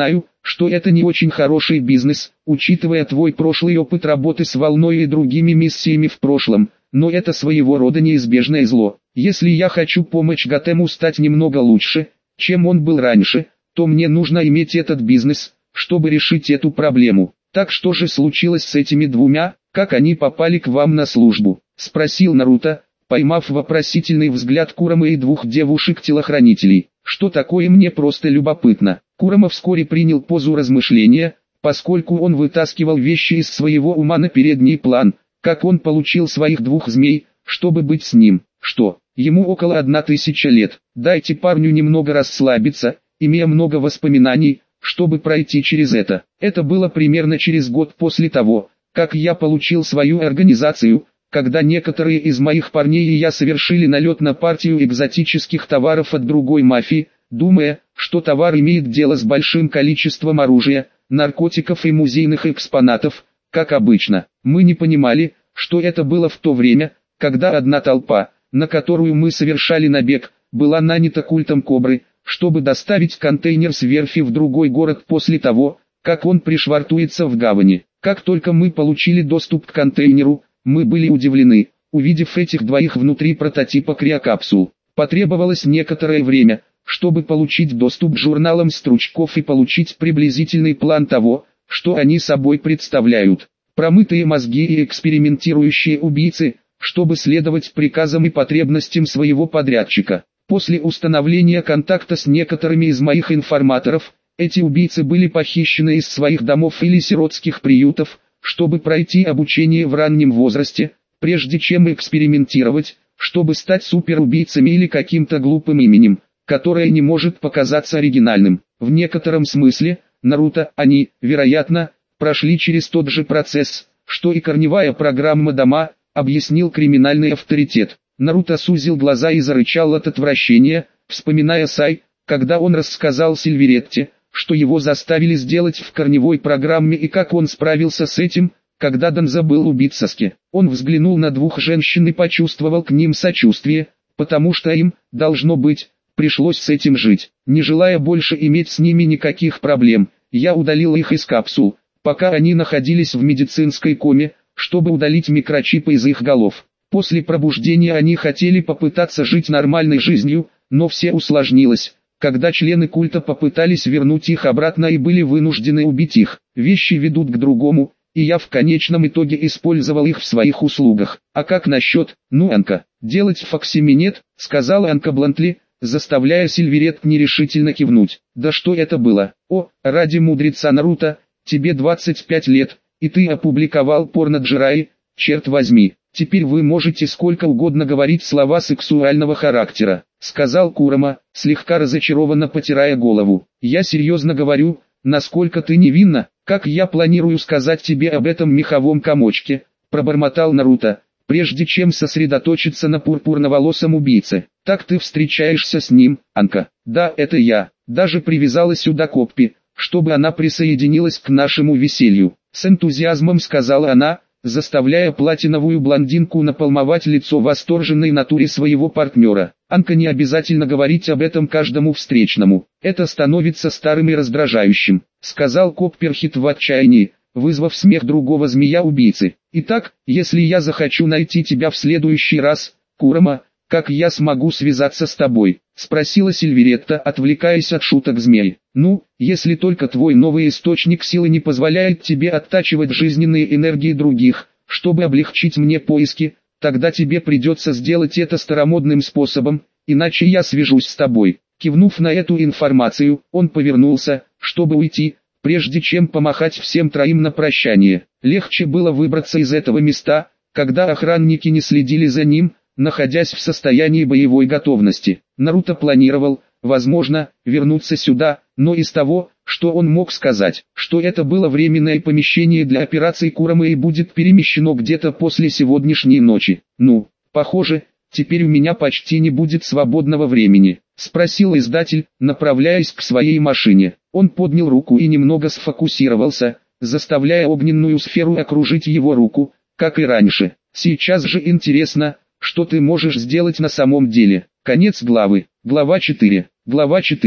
что это не очень хороший бизнес, учитывая твой прошлый опыт работы с волной и другими миссиями в прошлом, но это своего рода неизбежное зло. Если я хочу помочь Готэму стать немного лучше, чем он был раньше, то мне нужно иметь этот бизнес, чтобы решить эту проблему. Так что же случилось с этими двумя, как они попали к вам на службу? Спросил Наруто, поймав вопросительный взгляд Курамы и двух девушек-телохранителей. Что такое, мне просто любопытно. Курама вскоре принял позу размышления, поскольку он вытаскивал вещи из своего ума на передний план, как он получил своих двух змей, чтобы быть с ним. Что, ему около одна тысяча лет, дайте парню немного расслабиться, имея много воспоминаний, чтобы пройти через это. Это было примерно через год после того, как я получил свою организацию, когда некоторые из моих парней и я совершили налет на партию экзотических товаров от другой мафии, думая, что товар имеет дело с большим количеством оружия, наркотиков и музейных экспонатов. Как обычно, мы не понимали, что это было в то время, когда одна толпа, на которую мы совершали набег, была нанята культом Кобры, чтобы доставить контейнер с верфи в другой город после того, как он пришвартуется в гавани. Как только мы получили доступ к контейнеру, мы были удивлены, увидев этих двоих внутри прототипа криокапсул. Потребовалось некоторое время, чтобы получить доступ к журналам стручков и получить приблизительный план того, что они собой представляют. Промытые мозги и экспериментирующие убийцы, чтобы следовать приказам и потребностям своего подрядчика. После установления контакта с некоторыми из моих информаторов, эти убийцы были похищены из своих домов или сиротских приютов, чтобы пройти обучение в раннем возрасте, прежде чем экспериментировать, чтобы стать суперубийцами или каким-то глупым именем, которое не может показаться оригинальным. В некотором смысле, Наруто, они, вероятно, прошли через тот же процесс, что и корневая программа Дома, объяснил криминальный авторитет. Наруто сузил глаза и зарычал от отвращения, вспоминая Сай, когда он рассказал Сильверетте, что его заставили сделать в корневой программе и как он справился с этим, когда Данза был убит Саске. Он взглянул на двух женщин и почувствовал к ним сочувствие, потому что им, должно быть, пришлось с этим жить. Не желая больше иметь с ними никаких проблем, я удалил их из капсул, пока они находились в медицинской коме, чтобы удалить микрочипы из их голов. После пробуждения они хотели попытаться жить нормальной жизнью, но все усложнилось, когда члены культа попытались вернуть их обратно и были вынуждены убить их. Вещи ведут к другому, и я в конечном итоге использовал их в своих услугах. А как насчет, ну Анка, делать факсимилет, сказала Анка Блантли, заставляя Сильверет нерешительно кивнуть. Да что это было? О, ради мудреца Наруто, тебе двадцать пять лет, и ты опубликовал порно Джираи, черт возьми. Теперь вы можете сколько угодно говорить слова сексуального характера, сказал Курама, слегка разочарованно потирая голову. Я серьезно говорю, насколько ты невинна, как я планирую сказать тебе об этом меховом комочке, пробормотал Наруто, прежде чем сосредоточиться на пурпурноволосом убийце. Так ты встречаешься с ним, Анка? Да, это я. Даже привязала сюда Коппи, чтобы она присоединилась к нашему веселью. С энтузиазмом сказала она, заставляя платиновую блондинку наполмовать лицо восторженной натуре своего партнера. Анка, не обязательно говорить об этом каждому встречному. Это становится старым и раздражающим, сказал Копперхит в отчаянии, вызвав смех другого змея-убийцы. Итак, если я захочу найти тебя в следующий раз, Курама, как я смогу связаться с тобой? Спросила Сильверетта, отвлекаясь от шуток змей. Ну, если только твой новый источник силы не позволяет тебе оттачивать жизненные энергии других, чтобы облегчить мне поиски, тогда тебе придется сделать это старомодным способом, иначе я свяжусь с тобой. Кивнув на эту информацию, он повернулся, чтобы уйти, прежде чем помахать всем троим на прощание. Легче было выбраться из этого места, когда охранники не следили за ним, находясь в состоянии боевой готовности. Наруто планировал, возможно, вернуться сюда, но из того, что он мог сказать, что это было временное помещение для операций Курамы и будет перемещено где-то после сегодняшней ночи. Ну, похоже, теперь у меня почти не будет свободного времени, спросил издатель, направляясь к своей машине. Он поднял руку и немного сфокусировался, заставляя огненную сферу окружить его руку, как и раньше. Сейчас же интересно, что ты можешь сделать на самом деле. Конец главы. Глава четыре. Глава четыре.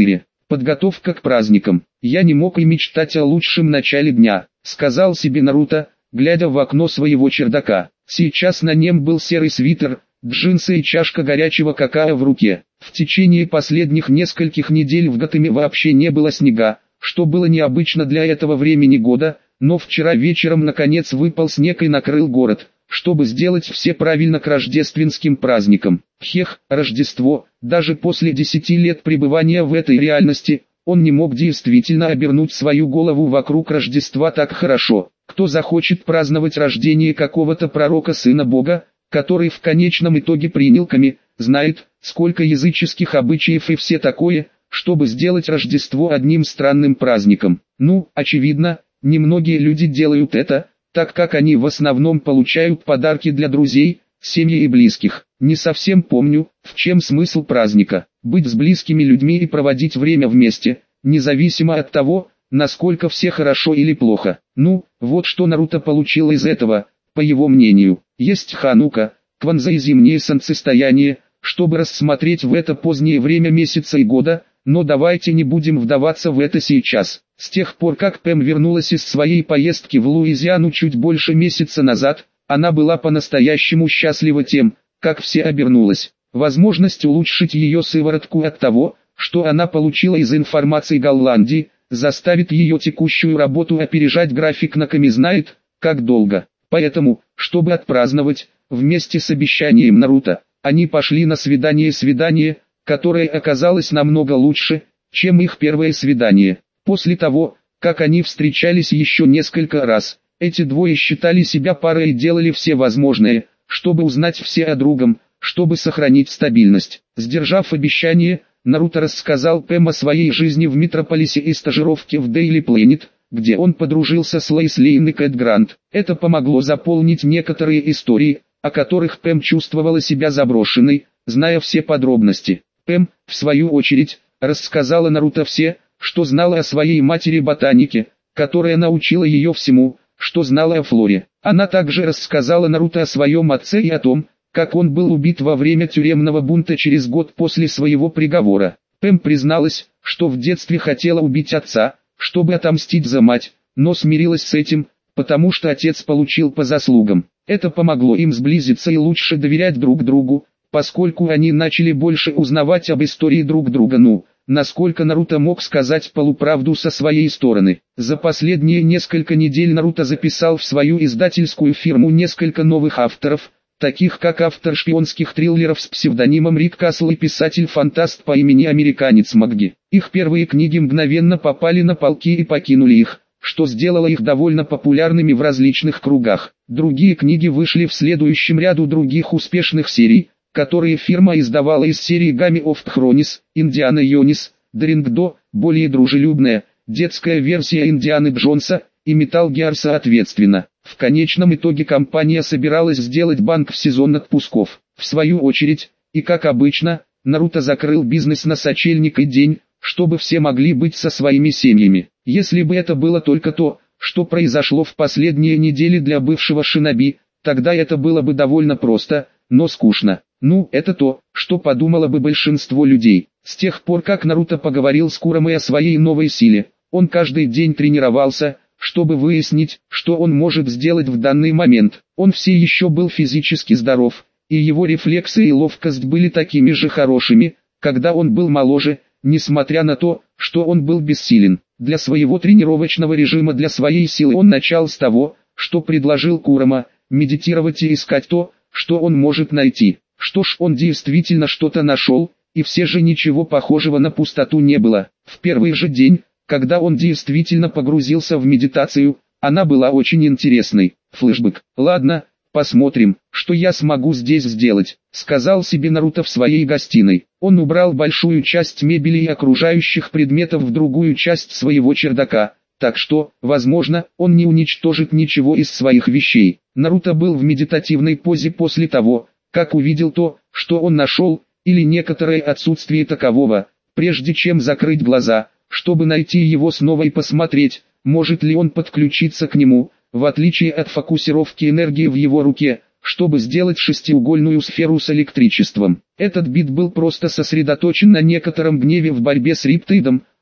Подготовка к праздникам. Я не мог и мечтать о лучшем начале дня, сказал себе Наруто, глядя в окно своего чердака. Сейчас на нем был серый свитер, джинсы и чашка горячего какао в руке. В течение последних нескольких недель в Готэме вообще не было снега, что было необычно для этого времени года, но вчера вечером наконец выпал снег и накрыл город, чтобы сделать все правильно к рождественским праздникам. Хех, Рождество, даже после десяти лет пребывания в этой реальности, он не мог действительно обернуть свою голову вокруг Рождества так хорошо. Кто захочет праздновать рождение какого-то пророка Сына Бога, который в конечном итоге принял Ками, знает, сколько языческих обычаев и все такое, чтобы сделать Рождество одним странным праздником. Ну, очевидно, немногие люди делают это, так как они в основном получают подарки для друзей, семьи и близких. Не совсем помню, в чем смысл праздника. Быть с близкими людьми и проводить время вместе, независимо от того, насколько все хорошо или плохо. Ну, вот что Наруто получил из этого, по его мнению. Есть Ханука, Кванза и зимнее солнцестояние, чтобы рассмотреть в это позднее время месяца и года, но давайте не будем вдаваться в это сейчас. С тех пор как Пэм вернулась из своей поездки в Луизиану чуть больше месяца назад, она была по-настоящему счастлива тем, как все обернулось. Возможность улучшить ее сыворотку от того, что она получила из информации Голландии, заставит ее текущую работу опережать график на Ками знает, как долго. Поэтому, чтобы отпраздновать, вместе с обещанием Наруто, они пошли на свидание-свидание, которое оказалось намного лучше, чем их первое свидание. После того, как они встречались еще несколько раз, эти двое считали себя парой и делали все возможное, чтобы узнать все о другом, чтобы сохранить стабильность. Сдержав обещание, Наруто рассказал Пэм о своей жизни в Метрополисе и стажировке в Daily Planet, где он подружился с Лоис Лейн и Кэт Грант. Это помогло заполнить некоторые истории, о которых Пэм чувствовала себя заброшенной, зная все подробности. Пэм, в свою очередь, рассказала Наруто все, что знала о своей матери-ботанике, которая научила ее всему, что знала о флоре. Она также рассказала Наруто о своем отце и о том, как он был убит во время тюремного бунта через год после своего приговора. Пэм призналась, что в детстве хотела убить отца, чтобы отомстить за мать, но смирилась с этим, потому что отец получил по заслугам. Это помогло им сблизиться и лучше доверять друг другу, поскольку они начали больше узнавать об истории друг друга. Ну, насколько Наруто мог сказать полуправду со своей стороны. За последние несколько недель Наруто записал в свою издательскую фирму несколько новых авторов, таких как автор шпионских триллеров с псевдонимом Рик Касл и писатель-фантаст по имени Американец Макги. Их первые книги мгновенно попали на полки и покинули их, что сделало их довольно популярными в различных кругах. Другие книги вышли в следующем ряду других успешных серий, которые фирма издавала из серии Game of Thrones, Индиана Йонис, Дарингдо, более дружелюбная, детская версия Индианы Джонса и Metal Gear соответственно. В конечном итоге компания собиралась сделать банк в сезон отпусков. В свою очередь, и как обычно, Наруто закрыл бизнес на сочельник и день, чтобы все могли быть со своими семьями. Если бы это было только то, что произошло в последние недели для бывшего шиноби, тогда это было бы довольно просто, но скучно. Ну, это то, что подумало бы большинство людей. С тех пор как Наруто поговорил с Курамой о своей новой силе, он каждый день тренировался, чтобы выяснить, что он может сделать в данный момент. Он все еще был физически здоров, и его рефлексы и ловкость были такими же хорошими, когда он был моложе, несмотря на то, что он был бессилен. Для своего тренировочного режима для своей силы он начал с того, что предложил Курама, медитировать и искать то, что он может найти. Что ж, он действительно что-то нашел, и все же ничего похожего на пустоту не было. В первый же день, когда он действительно погрузился в медитацию, она была очень интересной. Флэшбэк. Ладно, посмотрим, что я смогу здесь сделать, сказал себе Наруто в своей гостиной. Он убрал большую часть мебели и окружающих предметов в другую часть своего чердака, так что, возможно, он не уничтожит ничего из своих вещей. Наруто был в медитативной позе после того, как увидел то, что он нашел, или некоторое отсутствие такового, прежде чем закрыть глаза, чтобы найти его снова и посмотреть, может ли он подключиться к нему, в отличие от фокусировки энергии в его руке, чтобы сделать шестиугольную сферу с электричеством. Этот бит был просто сосредоточен на некотором гневе в борьбе с Риптейдом,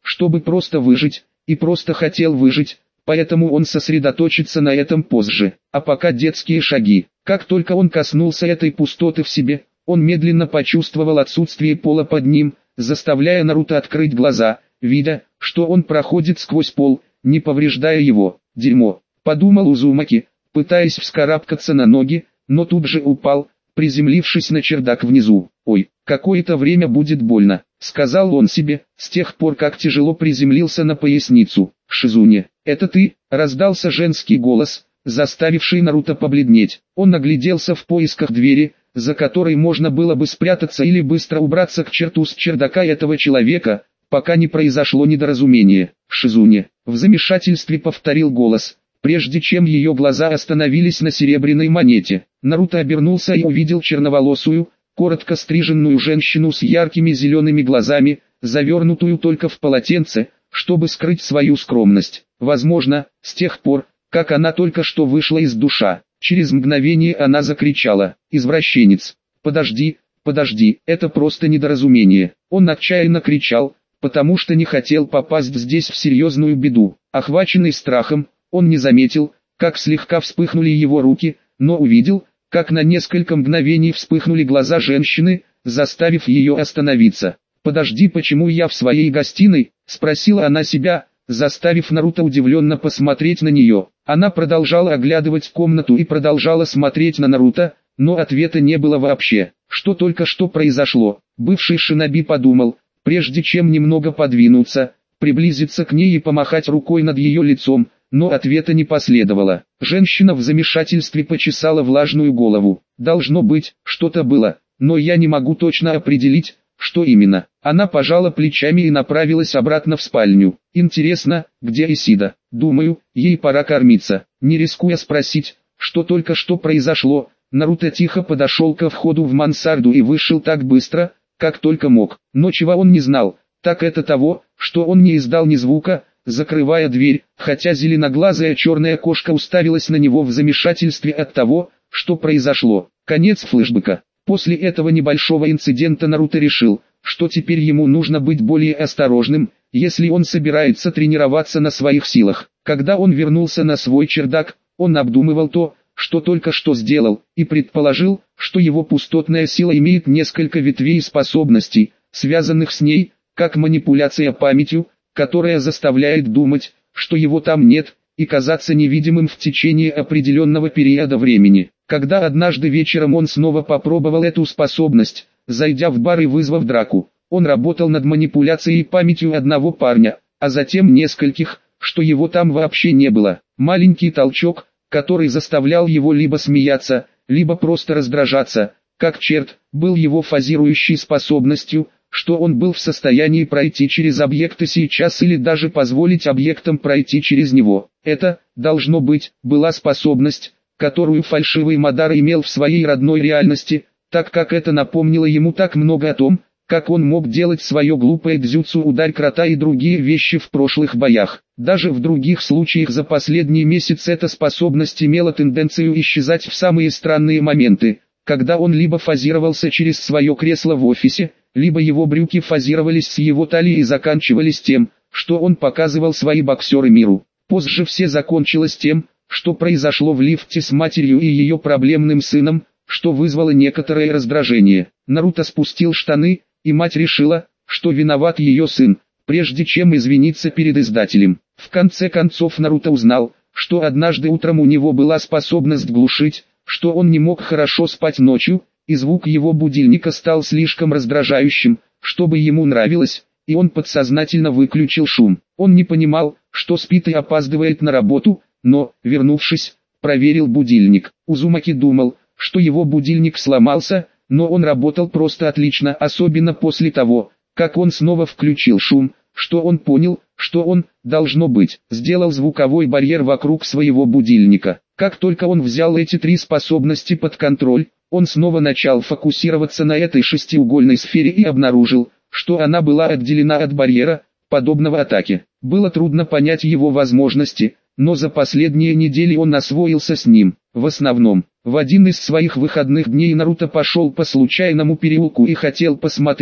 чтобы просто выжить, и просто хотел выжить, поэтому он сосредоточится на этом позже. А пока детские шаги. Как только он коснулся этой пустоты в себе, он медленно почувствовал отсутствие пола под ним, заставляя Наруто открыть глаза, видя, что он проходит сквозь пол, не повреждая его. «Дерьмо», — подумал Узумаки, пытаясь вскарабкаться на ноги, но тут же упал, приземлившись на чердак внизу. «Ой, какое-то время будет больно», — сказал он себе, с тех пор как тяжело приземлился на поясницу. «Шизуне, это ты?» — раздался женский голос, заставивший Наруто побледнеть. Он огляделся в поисках двери, за которой можно было бы спрятаться или быстро убраться к черту с чердака этого человека, пока не произошло недоразумение. «Шизуне», — в замешательстве повторил голос, прежде чем ее глаза остановились на серебряной монете. Наруто обернулся и увидел черноволосую, коротко стриженную женщину с яркими зелеными глазами, завернутую только в полотенце, чтобы скрыть свою скромность. Возможно, с тех пор, как она только что вышла из душа. Через мгновение она закричала: «Извращенец! Подожди, подожди, это просто недоразумение!» Он отчаянно кричал, потому что не хотел попасть здесь в серьезную беду. Охваченный страхом, он не заметил, как слегка вспыхнули его руки, но увидел, как на несколько мгновений вспыхнули глаза женщины, заставив ее остановиться. «Подожди, почему я в своей гостиной?» — спросила она себя, заставив Наруто удивленно посмотреть на нее. Она продолжала оглядывать комнату и продолжала смотреть на Наруто, но ответа не было вообще. Что только что произошло? Бывший шиноби подумал, прежде чем немного подвинуться, приблизиться к ней и помахать рукой над ее лицом, но ответа не последовало. Женщина в замешательстве почесала влажную голову. «Должно быть, что-то было, но я не могу точно определить, что именно». Она пожала плечами и направилась обратно в спальню. «Интересно, где Исида? Думаю, ей пора кормиться». Не рискуя спросить, что только что произошло, Наруто тихо подошел ко входу в мансарду и вышел так быстро, как только мог. Но чего он не знал, так это того, что он не издал ни звука, закрывая дверь, хотя зеленоглазая черная кошка уставилась на него в замешательстве от того, что произошло. Конец флешбека. После этого небольшого инцидента Наруто решил, что теперь ему нужно быть более осторожным, если он собирается тренироваться на своих силах. Когда он вернулся на свой чердак, он обдумывал то, что только что сделал, и предположил, что его пустотная сила имеет несколько ветвей способностей, связанных с ней, как манипуляция памятью, которая заставляет думать, что его там нет, и казаться невидимым в течение определенного периода времени. Когда однажды вечером он снова попробовал эту способность, зайдя в бар и вызвав драку, он работал над манипуляцией памятью одного парня, а затем нескольких, что его там вообще не было. Маленький толчок, который заставлял его либо смеяться, либо просто раздражаться, как черт, был его фазирующей способностью, что он был в состоянии пройти через объекты сейчас или даже позволить объектам пройти через него. Это, должно быть, была способность, которую фальшивый Мадара имел в своей родной реальности, так как это напомнило ему так много о том, как он мог делать свое глупое дзюцу ударь крота и другие вещи в прошлых боях. Даже в других случаях за последний месяц эта способность имела тенденцию исчезать в самые странные моменты, когда он либо фазировался через свое кресло в офисе, либо его брюки фазировались с его талией и заканчивались тем, что он показывал свои боксеры миру. Позже все закончилось тем, что произошло в лифте с матерью и ее проблемным сыном, что вызвало некоторое раздражение. Наруто спустил штаны, и мать решила, что виноват ее сын, прежде чем извиниться перед издателем. В конце концов Наруто узнал, что однажды утром у него была способность глушить, что он не мог хорошо спать ночью, и звук его будильника стал слишком раздражающим, чтобы ему нравилось, и он подсознательно выключил шум. Он не понимал, что спит и опаздывает на работу, но, вернувшись, проверил будильник. Узумаки думал, что его будильник сломался, но он работал просто отлично, особенно после того, как он снова включил шум, что он понял, что он, должно быть, сделал звуковой барьер вокруг своего будильника. Как только он взял эти три способности под контроль, он снова начал фокусироваться на этой шестиугольной сфере и обнаружил, что она была отделена от барьера, подобного атаке. Было трудно понять его возможности, но за последние недели он освоился с ним. В основном, в один из своих выходных дней Наруто пошел по случайному переулку и хотел посмотреть,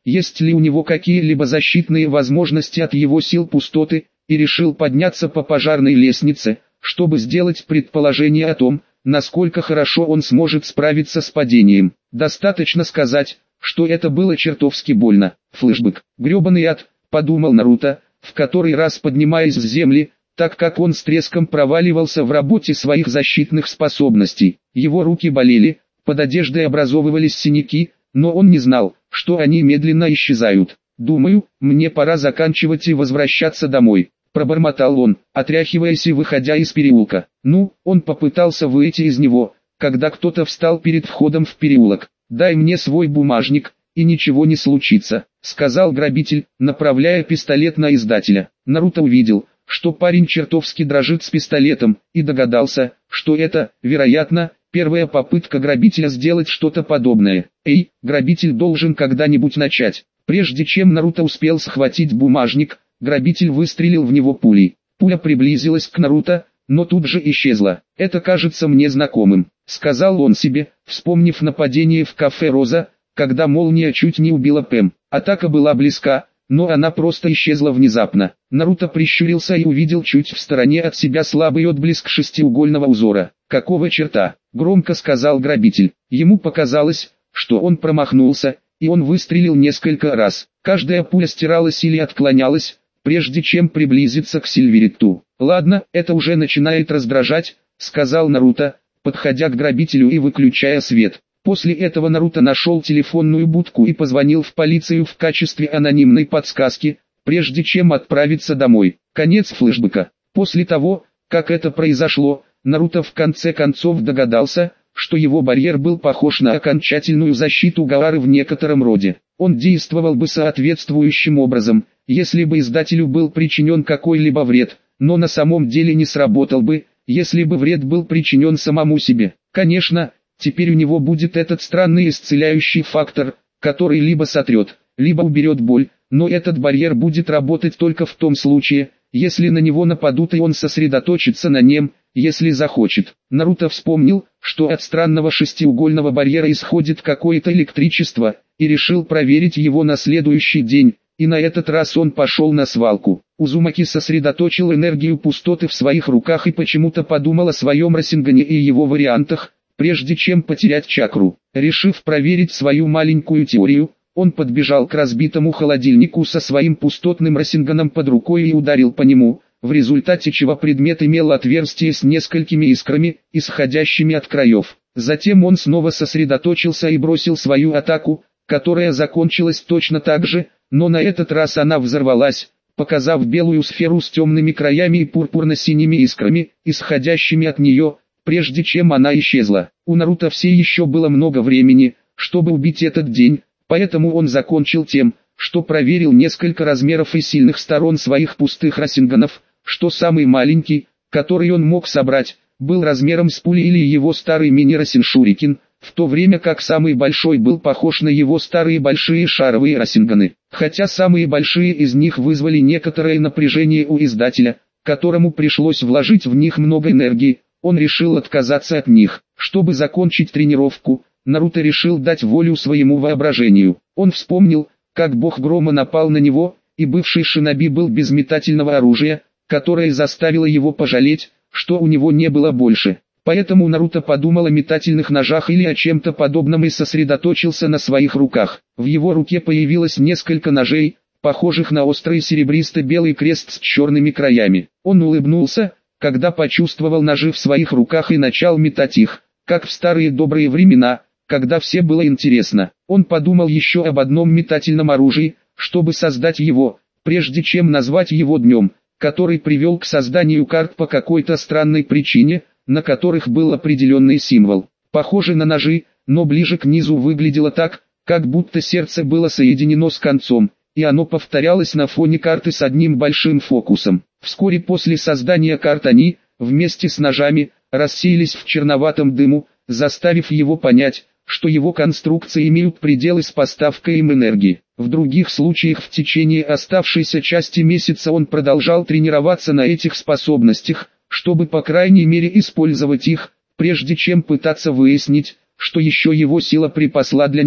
есть ли у него какие-либо защитные возможности от его сил пустоты, и решил подняться по пожарной лестнице, чтобы сделать предположение о том, насколько хорошо он сможет справиться с падением. Достаточно сказать, что это было чертовски больно. Флэшбэк. Гребаный ад, подумал Наруто, в который раз поднимаясь с земли, так как он с треском проваливался в работе своих защитных способностей. Его руки болели, под одеждой образовывались синяки, но он не знал, что они медленно исчезают. «Думаю, мне пора заканчивать и возвращаться домой», — пробормотал он, отряхиваясь и выходя из переулка. Ну, он попытался выйти из него, когда кто-то встал перед входом в переулок. «Дай мне свой бумажник, и ничего не случится», — сказал грабитель, направляя пистолет на издателя. Наруто увидел, что парень чертовски дрожит с пистолетом, и догадался, что это, вероятно, первая попытка грабителя сделать что-то подобное. Эй, грабитель должен когда-нибудь начать. Прежде чем Наруто успел схватить бумажник, грабитель выстрелил в него пулей. Пуля приблизилась к Наруто, но тут же исчезла. «Это кажется мне знакомым», — сказал он себе, вспомнив нападение в кафе «Роза», когда молния чуть не убила Пэм. Атака была близка, но она просто исчезла внезапно. Наруто прищурился и увидел чуть в стороне от себя слабый отблеск шестиугольного узора. «Какого черта?» — громко сказал грабитель. Ему показалось, что он промахнулся, и он выстрелил несколько раз. Каждая пуля стиралась или отклонялась, прежде чем приблизиться к Сильвериту. «Ладно, это уже начинает раздражать», — сказал Наруто, подходя к грабителю и выключая свет. После этого Наруто нашел телефонную будку и позвонил в полицию в качестве анонимной подсказки, прежде чем отправиться домой. Конец флешбэка. После того, как это произошло, Наруто в конце концов догадался, что его барьер был похож на окончательную защиту Гаары в некотором роде. Он действовал бы соответствующим образом, если бы издателю был причинен какой-либо вред, но на самом деле не сработал бы, если бы вред был причинен самому себе. Конечно, теперь у него будет этот странный исцеляющий фактор, который либо сотрет, либо уберет боль, но этот барьер будет работать только в том случае, если на него нападут и он сосредоточится на нем, если захочет. Наруто вспомнил, что от странного шестиугольного барьера исходит какое-то электричество, и решил проверить его на следующий день, и на этот раз он пошел на свалку. Узумаки сосредоточил энергию пустоты в своих руках и почему-то подумал о своем Расингане и его вариантах, прежде чем потерять чакру. Решив проверить свою маленькую теорию, он подбежал к разбитому холодильнику со своим пустотным Расинганом под рукой и ударил по нему, в результате чего предмет имел отверстие с несколькими искрами, исходящими от краев. Затем он снова сосредоточился и бросил свою атаку, которая закончилась точно так же, но на этот раз она взорвалась, показав белую сферу с темными краями и пурпурно-синими искрами, исходящими от нее, прежде чем она исчезла. У Наруто все еще было много времени, чтобы убить этот день, поэтому он закончил тем, что проверил несколько размеров и сильных сторон своих пустых Расинганов, что самый маленький, который он мог собрать, был размером с пули или его старый мини-Расин Шурикен, в то время как самый большой был похож на его старые большие шаровые Расинганы. Хотя самые большие из них вызвали некоторое напряжение у издателя, которому пришлось вложить в них много энергии, он решил отказаться от них. Чтобы закончить тренировку, Наруто решил дать волю своему воображению. Он вспомнил, как бог грома напал на него, и бывший шиноби был без метательного оружия, которое заставило его пожалеть, что у него не было больше. Поэтому Наруто подумал о метательных ножах или о чем-то подобном и сосредоточился на своих руках. В его руке появилось несколько ножей, похожих на острый серебристо-белый крест с черными краями. Он улыбнулся, когда почувствовал ножи в своих руках и начал метать их, как в старые добрые времена, когда все было интересно. Он подумал еще об одном метательном оружии, чтобы создать его, прежде чем назвать его днем, который привел к созданию карт по какой-то странной причине, на которых был определенный символ. Похоже на ножи, но ближе к низу выглядело так, как будто сердце было соединено с концом, и оно повторялось на фоне карты с одним большим фокусом. Вскоре после создания карт они, вместе с ножами, рассеялись в черноватом дыму, заставив его понять, что его конструкции имеют пределы с поставкой им энергии. В других случаях в течение оставшейся части месяца он продолжал тренироваться на этих способностях, чтобы по крайней мере использовать их, прежде чем пытаться выяснить, что еще его сила припасла для него.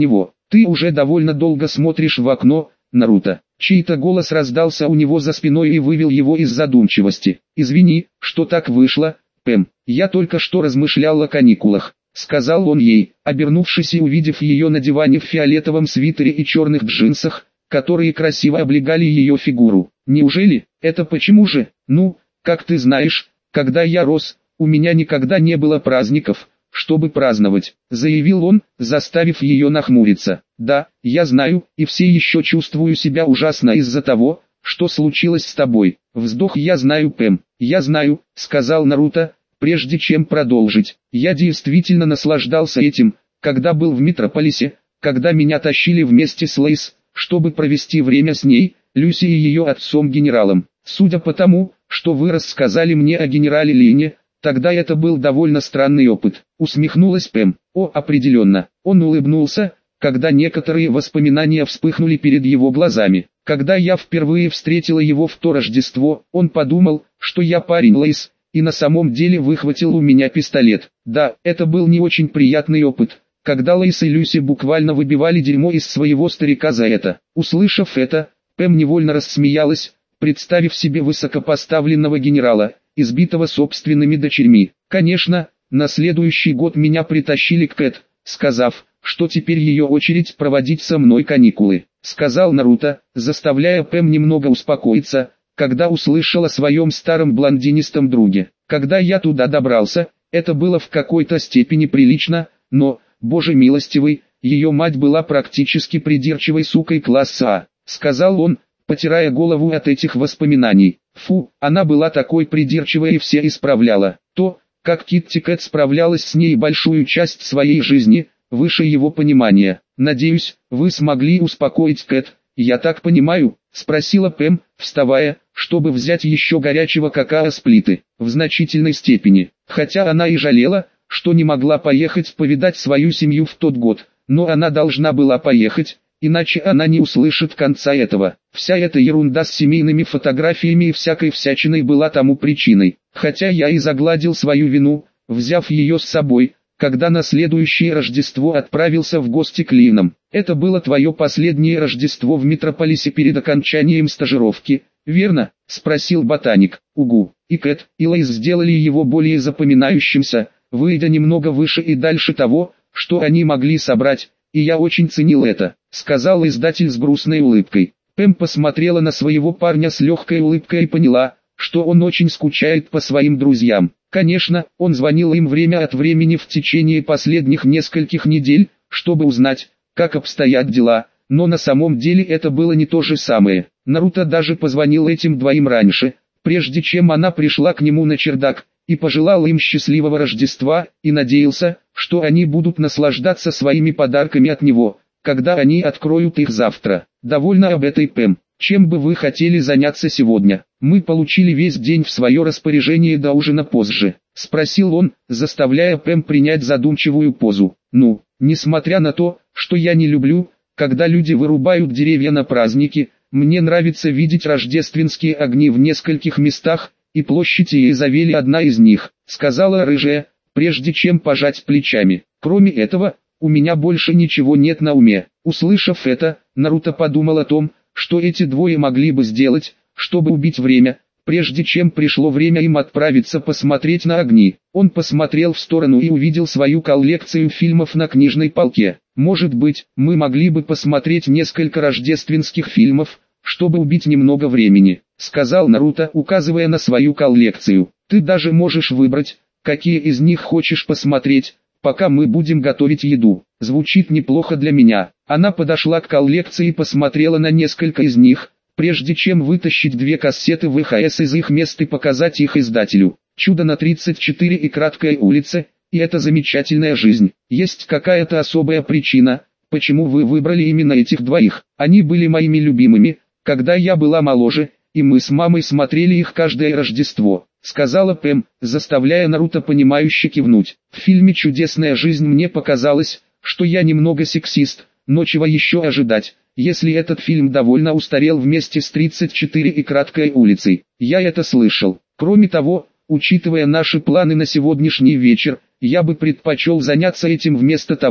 Ты уже довольно долго смотришь в окно, Наруто. Чей-то голос раздался у него за спиной и вывел его из задумчивости. «Извини, что так вышло, Пэм. Я только что размышлял о каникулах», — сказал он ей, обернувшись и увидев ее на диване в фиолетовом свитере и черных джинсах, которые красиво облегали ее фигуру. «Неужели? Это почему же? Ну, как ты знаешь, когда я рос, у меня никогда не было праздников, чтобы праздновать», — заявил он, заставив ее нахмуриться. «Да, я знаю, и все еще чувствую себя ужасно из-за того, что случилось с тобой». «Вздох, я знаю, Пэм, я знаю», — сказал Наруто, прежде чем продолжить. «Я действительно наслаждался этим, когда был в Метрополисе, когда меня тащили вместе с Лейс, чтобы провести время с ней, Люси и ее отцом-генералом. Судя по тому, что вы рассказали мне о генерале Лине, тогда это был довольно странный опыт», — усмехнулась Пэм. «О, определенно». Он улыбнулся, когда некоторые воспоминания вспыхнули перед его глазами. «Когда я впервые встретила его в то Рождество, он подумал, что я парень Лейс, и на самом деле выхватил у меня пистолет. Да, это был не очень приятный опыт, когда Лейс и Люси буквально выбивали дерьмо из своего старика за это». Услышав это, Пэм невольно рассмеялась, представив себе высокопоставленного генерала, избитого собственными дочерьми. «Конечно, на следующий год меня притащили к Кэт, сказав, что теперь ее очередь проводить со мной каникулы», — сказал Наруто, заставляя Пэм немного успокоиться, когда услышал о своем старом блондинистом друге. «Когда я туда добрался, это было в какой-то степени прилично, но, боже милостивый, ее мать была практически придирчивой сукой класса А», — сказал он, потирая голову от этих воспоминаний. «Фу, она была такой придирчивой и все исправляла. То, как Китти Кэт справлялась с ней большую часть своей жизни, выше его понимания. Надеюсь, вы смогли успокоить Кэт, я так понимаю?» — спросила Пэм, вставая, чтобы взять еще горячего какао с плиты. «В значительной степени, хотя она и жалела, что не могла поехать повидать свою семью в тот год, но она должна была поехать, иначе она не услышит конца этого. Вся эта ерунда с семейными фотографиями и всякой всячиной была тому причиной. Хотя я и загладил свою вину, взяв ее с собой, когда на следующее Рождество отправился в гости к Линам. Это было твое последнее Рождество в Метрополисе перед окончанием стажировки, верно?» — спросил ботаник. «Угу». И Кэт, и Лейс сделали его более запоминающимся, выйдя немного выше и дальше того, что они могли собрать, и я очень ценил это, — сказал издатель с грустной улыбкой. Пэм посмотрела на своего парня с легкой улыбкой и поняла, что он очень скучает по своим друзьям. Конечно, он звонил им время от времени в течение последних нескольких недель, чтобы узнать, как обстоят дела, но на самом деле это было не то же самое. Наруто даже позвонил этим двоим раньше, прежде чем она пришла к нему на чердак, и пожелал им счастливого Рождества, и надеялся, что они будут наслаждаться своими подарками от него, когда они откроют их завтра. «Довольно об этой, Пэм. Чем бы вы хотели заняться сегодня? Мы получили весь день в свое распоряжение до ужина позже», — спросил он, заставляя Пэм принять задумчивую позу. «Ну, несмотря на то, что я не люблю, когда люди вырубают деревья на праздники, мне нравится видеть рождественские огни в нескольких местах, и площадь Иезавели одна из них», — сказала рыжая, прежде чем пожать плечами. «Кроме этого, у меня больше ничего нет на уме». Услышав это, Наруто подумал о том, что эти двое могли бы сделать, чтобы убить время, прежде чем пришло время им отправиться посмотреть на огни. Он посмотрел в сторону и увидел свою коллекцию фильмов на книжной полке. «Может быть, мы могли бы посмотреть несколько рождественских фильмов, чтобы убить немного времени», — сказал Наруто, указывая на свою коллекцию. «Ты даже можешь выбрать, какие из них хочешь посмотреть, пока мы будем готовить еду. Звучит неплохо для меня». Она подошла к коллекции и посмотрела на несколько из них, прежде чем вытащить две кассеты вэ ха эс из их мест и показать их издателю. «Чудо на тридцать четыре и краткая улица, и это замечательная жизнь. Есть какая-то особая причина, почему вы выбрали именно этих двоих? Они были моими любимыми, когда я была моложе, и мы с мамой смотрели их каждое Рождество», — сказала Пэм, заставляя Наруто понимающе кивнуть. «В фильме «Чудесная жизнь» мне показалось, что я немного сексист, но чего еще ожидать, если этот фильм довольно устарел вместе с тридцать четыре и краткой улицей. Я это слышал. Кроме того, учитывая наши планы на сегодняшний вечер, я бы предпочел заняться этим вместо того,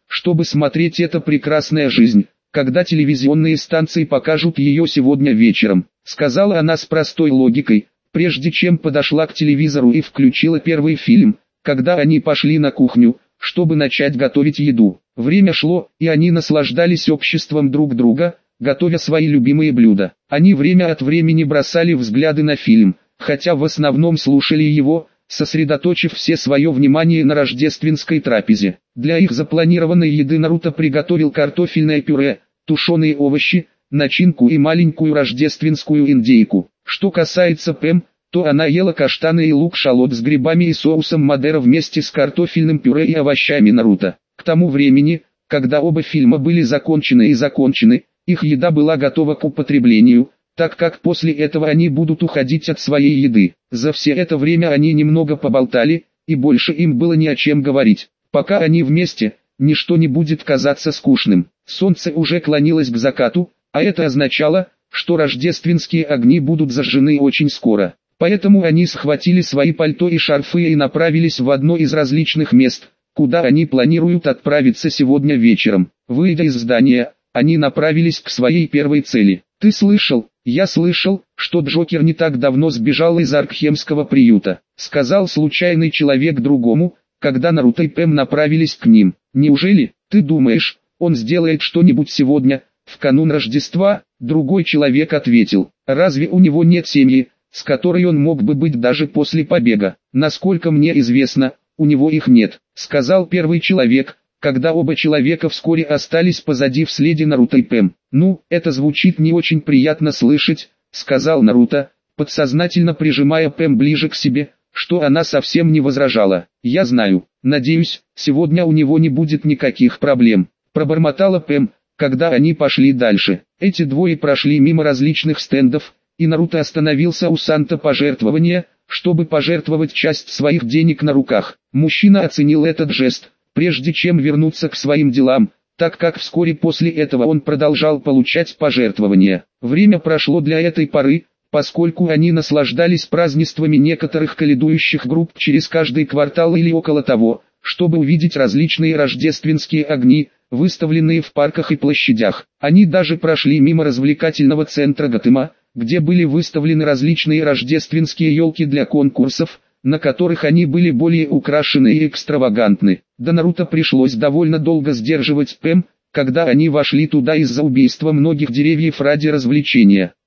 чтобы смотреть «Это прекрасная жизнь», когда телевизионные станции покажут ее сегодня вечером», — сказала она с простой логикой, прежде чем подошла к телевизору и включила первый фильм, когда они пошли на кухню, чтобы начать готовить еду. Время шло, и они наслаждались обществом друг друга, готовя свои любимые блюда. Они время от времени бросали взгляды на фильм, хотя в основном слушали его, сосредоточив все свое внимание на рождественской трапезе. Для их запланированной еды Наруто приготовил картофельное пюре, тушеные овощи, начинку и маленькую рождественскую индейку. Что касается Пэм, то она ела каштаны и лук-шалот с грибами и соусом Мадера вместе с картофельным пюре и овощами Наруто. К тому времени, когда оба фильма были закончены и закончены, их еда была готова к употреблению, так как после этого они будут уходить от своей еды. За все это время они немного поболтали, и больше им было ни о чем говорить. Пока они вместе, ничто не будет казаться скучным. Солнце уже клонилось к закату, а это означало, что рождественские огни будут зажжены очень скоро. Поэтому они схватили свои пальто и шарфы и направились в одно из различных мест, куда они планируют отправиться сегодня вечером. Выйдя из здания, они направились к своей первой цели. «Ты слышал? Я слышал, что Джокер не так давно сбежал из Аркхемского приюта», — сказал случайный человек другому, когда Наруто и Пэм направились к ним. «Неужели, ты думаешь, он сделает что-нибудь сегодня, в канун Рождества?» Другой человек ответил: «Разве у него нет семьи, с которой он мог бы быть даже после побега?» «Насколько мне известно, у него их нет», — сказал первый человек, когда оба человека вскоре остались позади вслед за Наруто и Пэм. «Ну, это звучит не очень приятно слышать», — сказал Наруто, подсознательно прижимая Пэм ближе к себе, что она совсем не возражала. «Я знаю, надеюсь, сегодня у него не будет никаких проблем», — пробормотала Пэм, когда они пошли дальше. Эти двое прошли мимо различных стендов, и Наруто остановился у Санта пожертвования, чтобы пожертвовать часть своих денег на руках. Мужчина оценил этот жест, прежде чем вернуться к своим делам, так как вскоре после этого он продолжал получать пожертвования. Время прошло для этой поры, поскольку они наслаждались празднествами некоторых каледующих групп через каждый квартал или около того, чтобы увидеть различные рождественские огни, выставленные в парках и площадях. Они даже прошли мимо развлекательного центра Готэма, где были выставлены различные рождественские елки для конкурсов, на которых они были более украшены и экстравагантны. До Наруто пришлось довольно долго сдерживать Пэм, когда они вошли туда из-за убийства многих деревьев ради развлечения.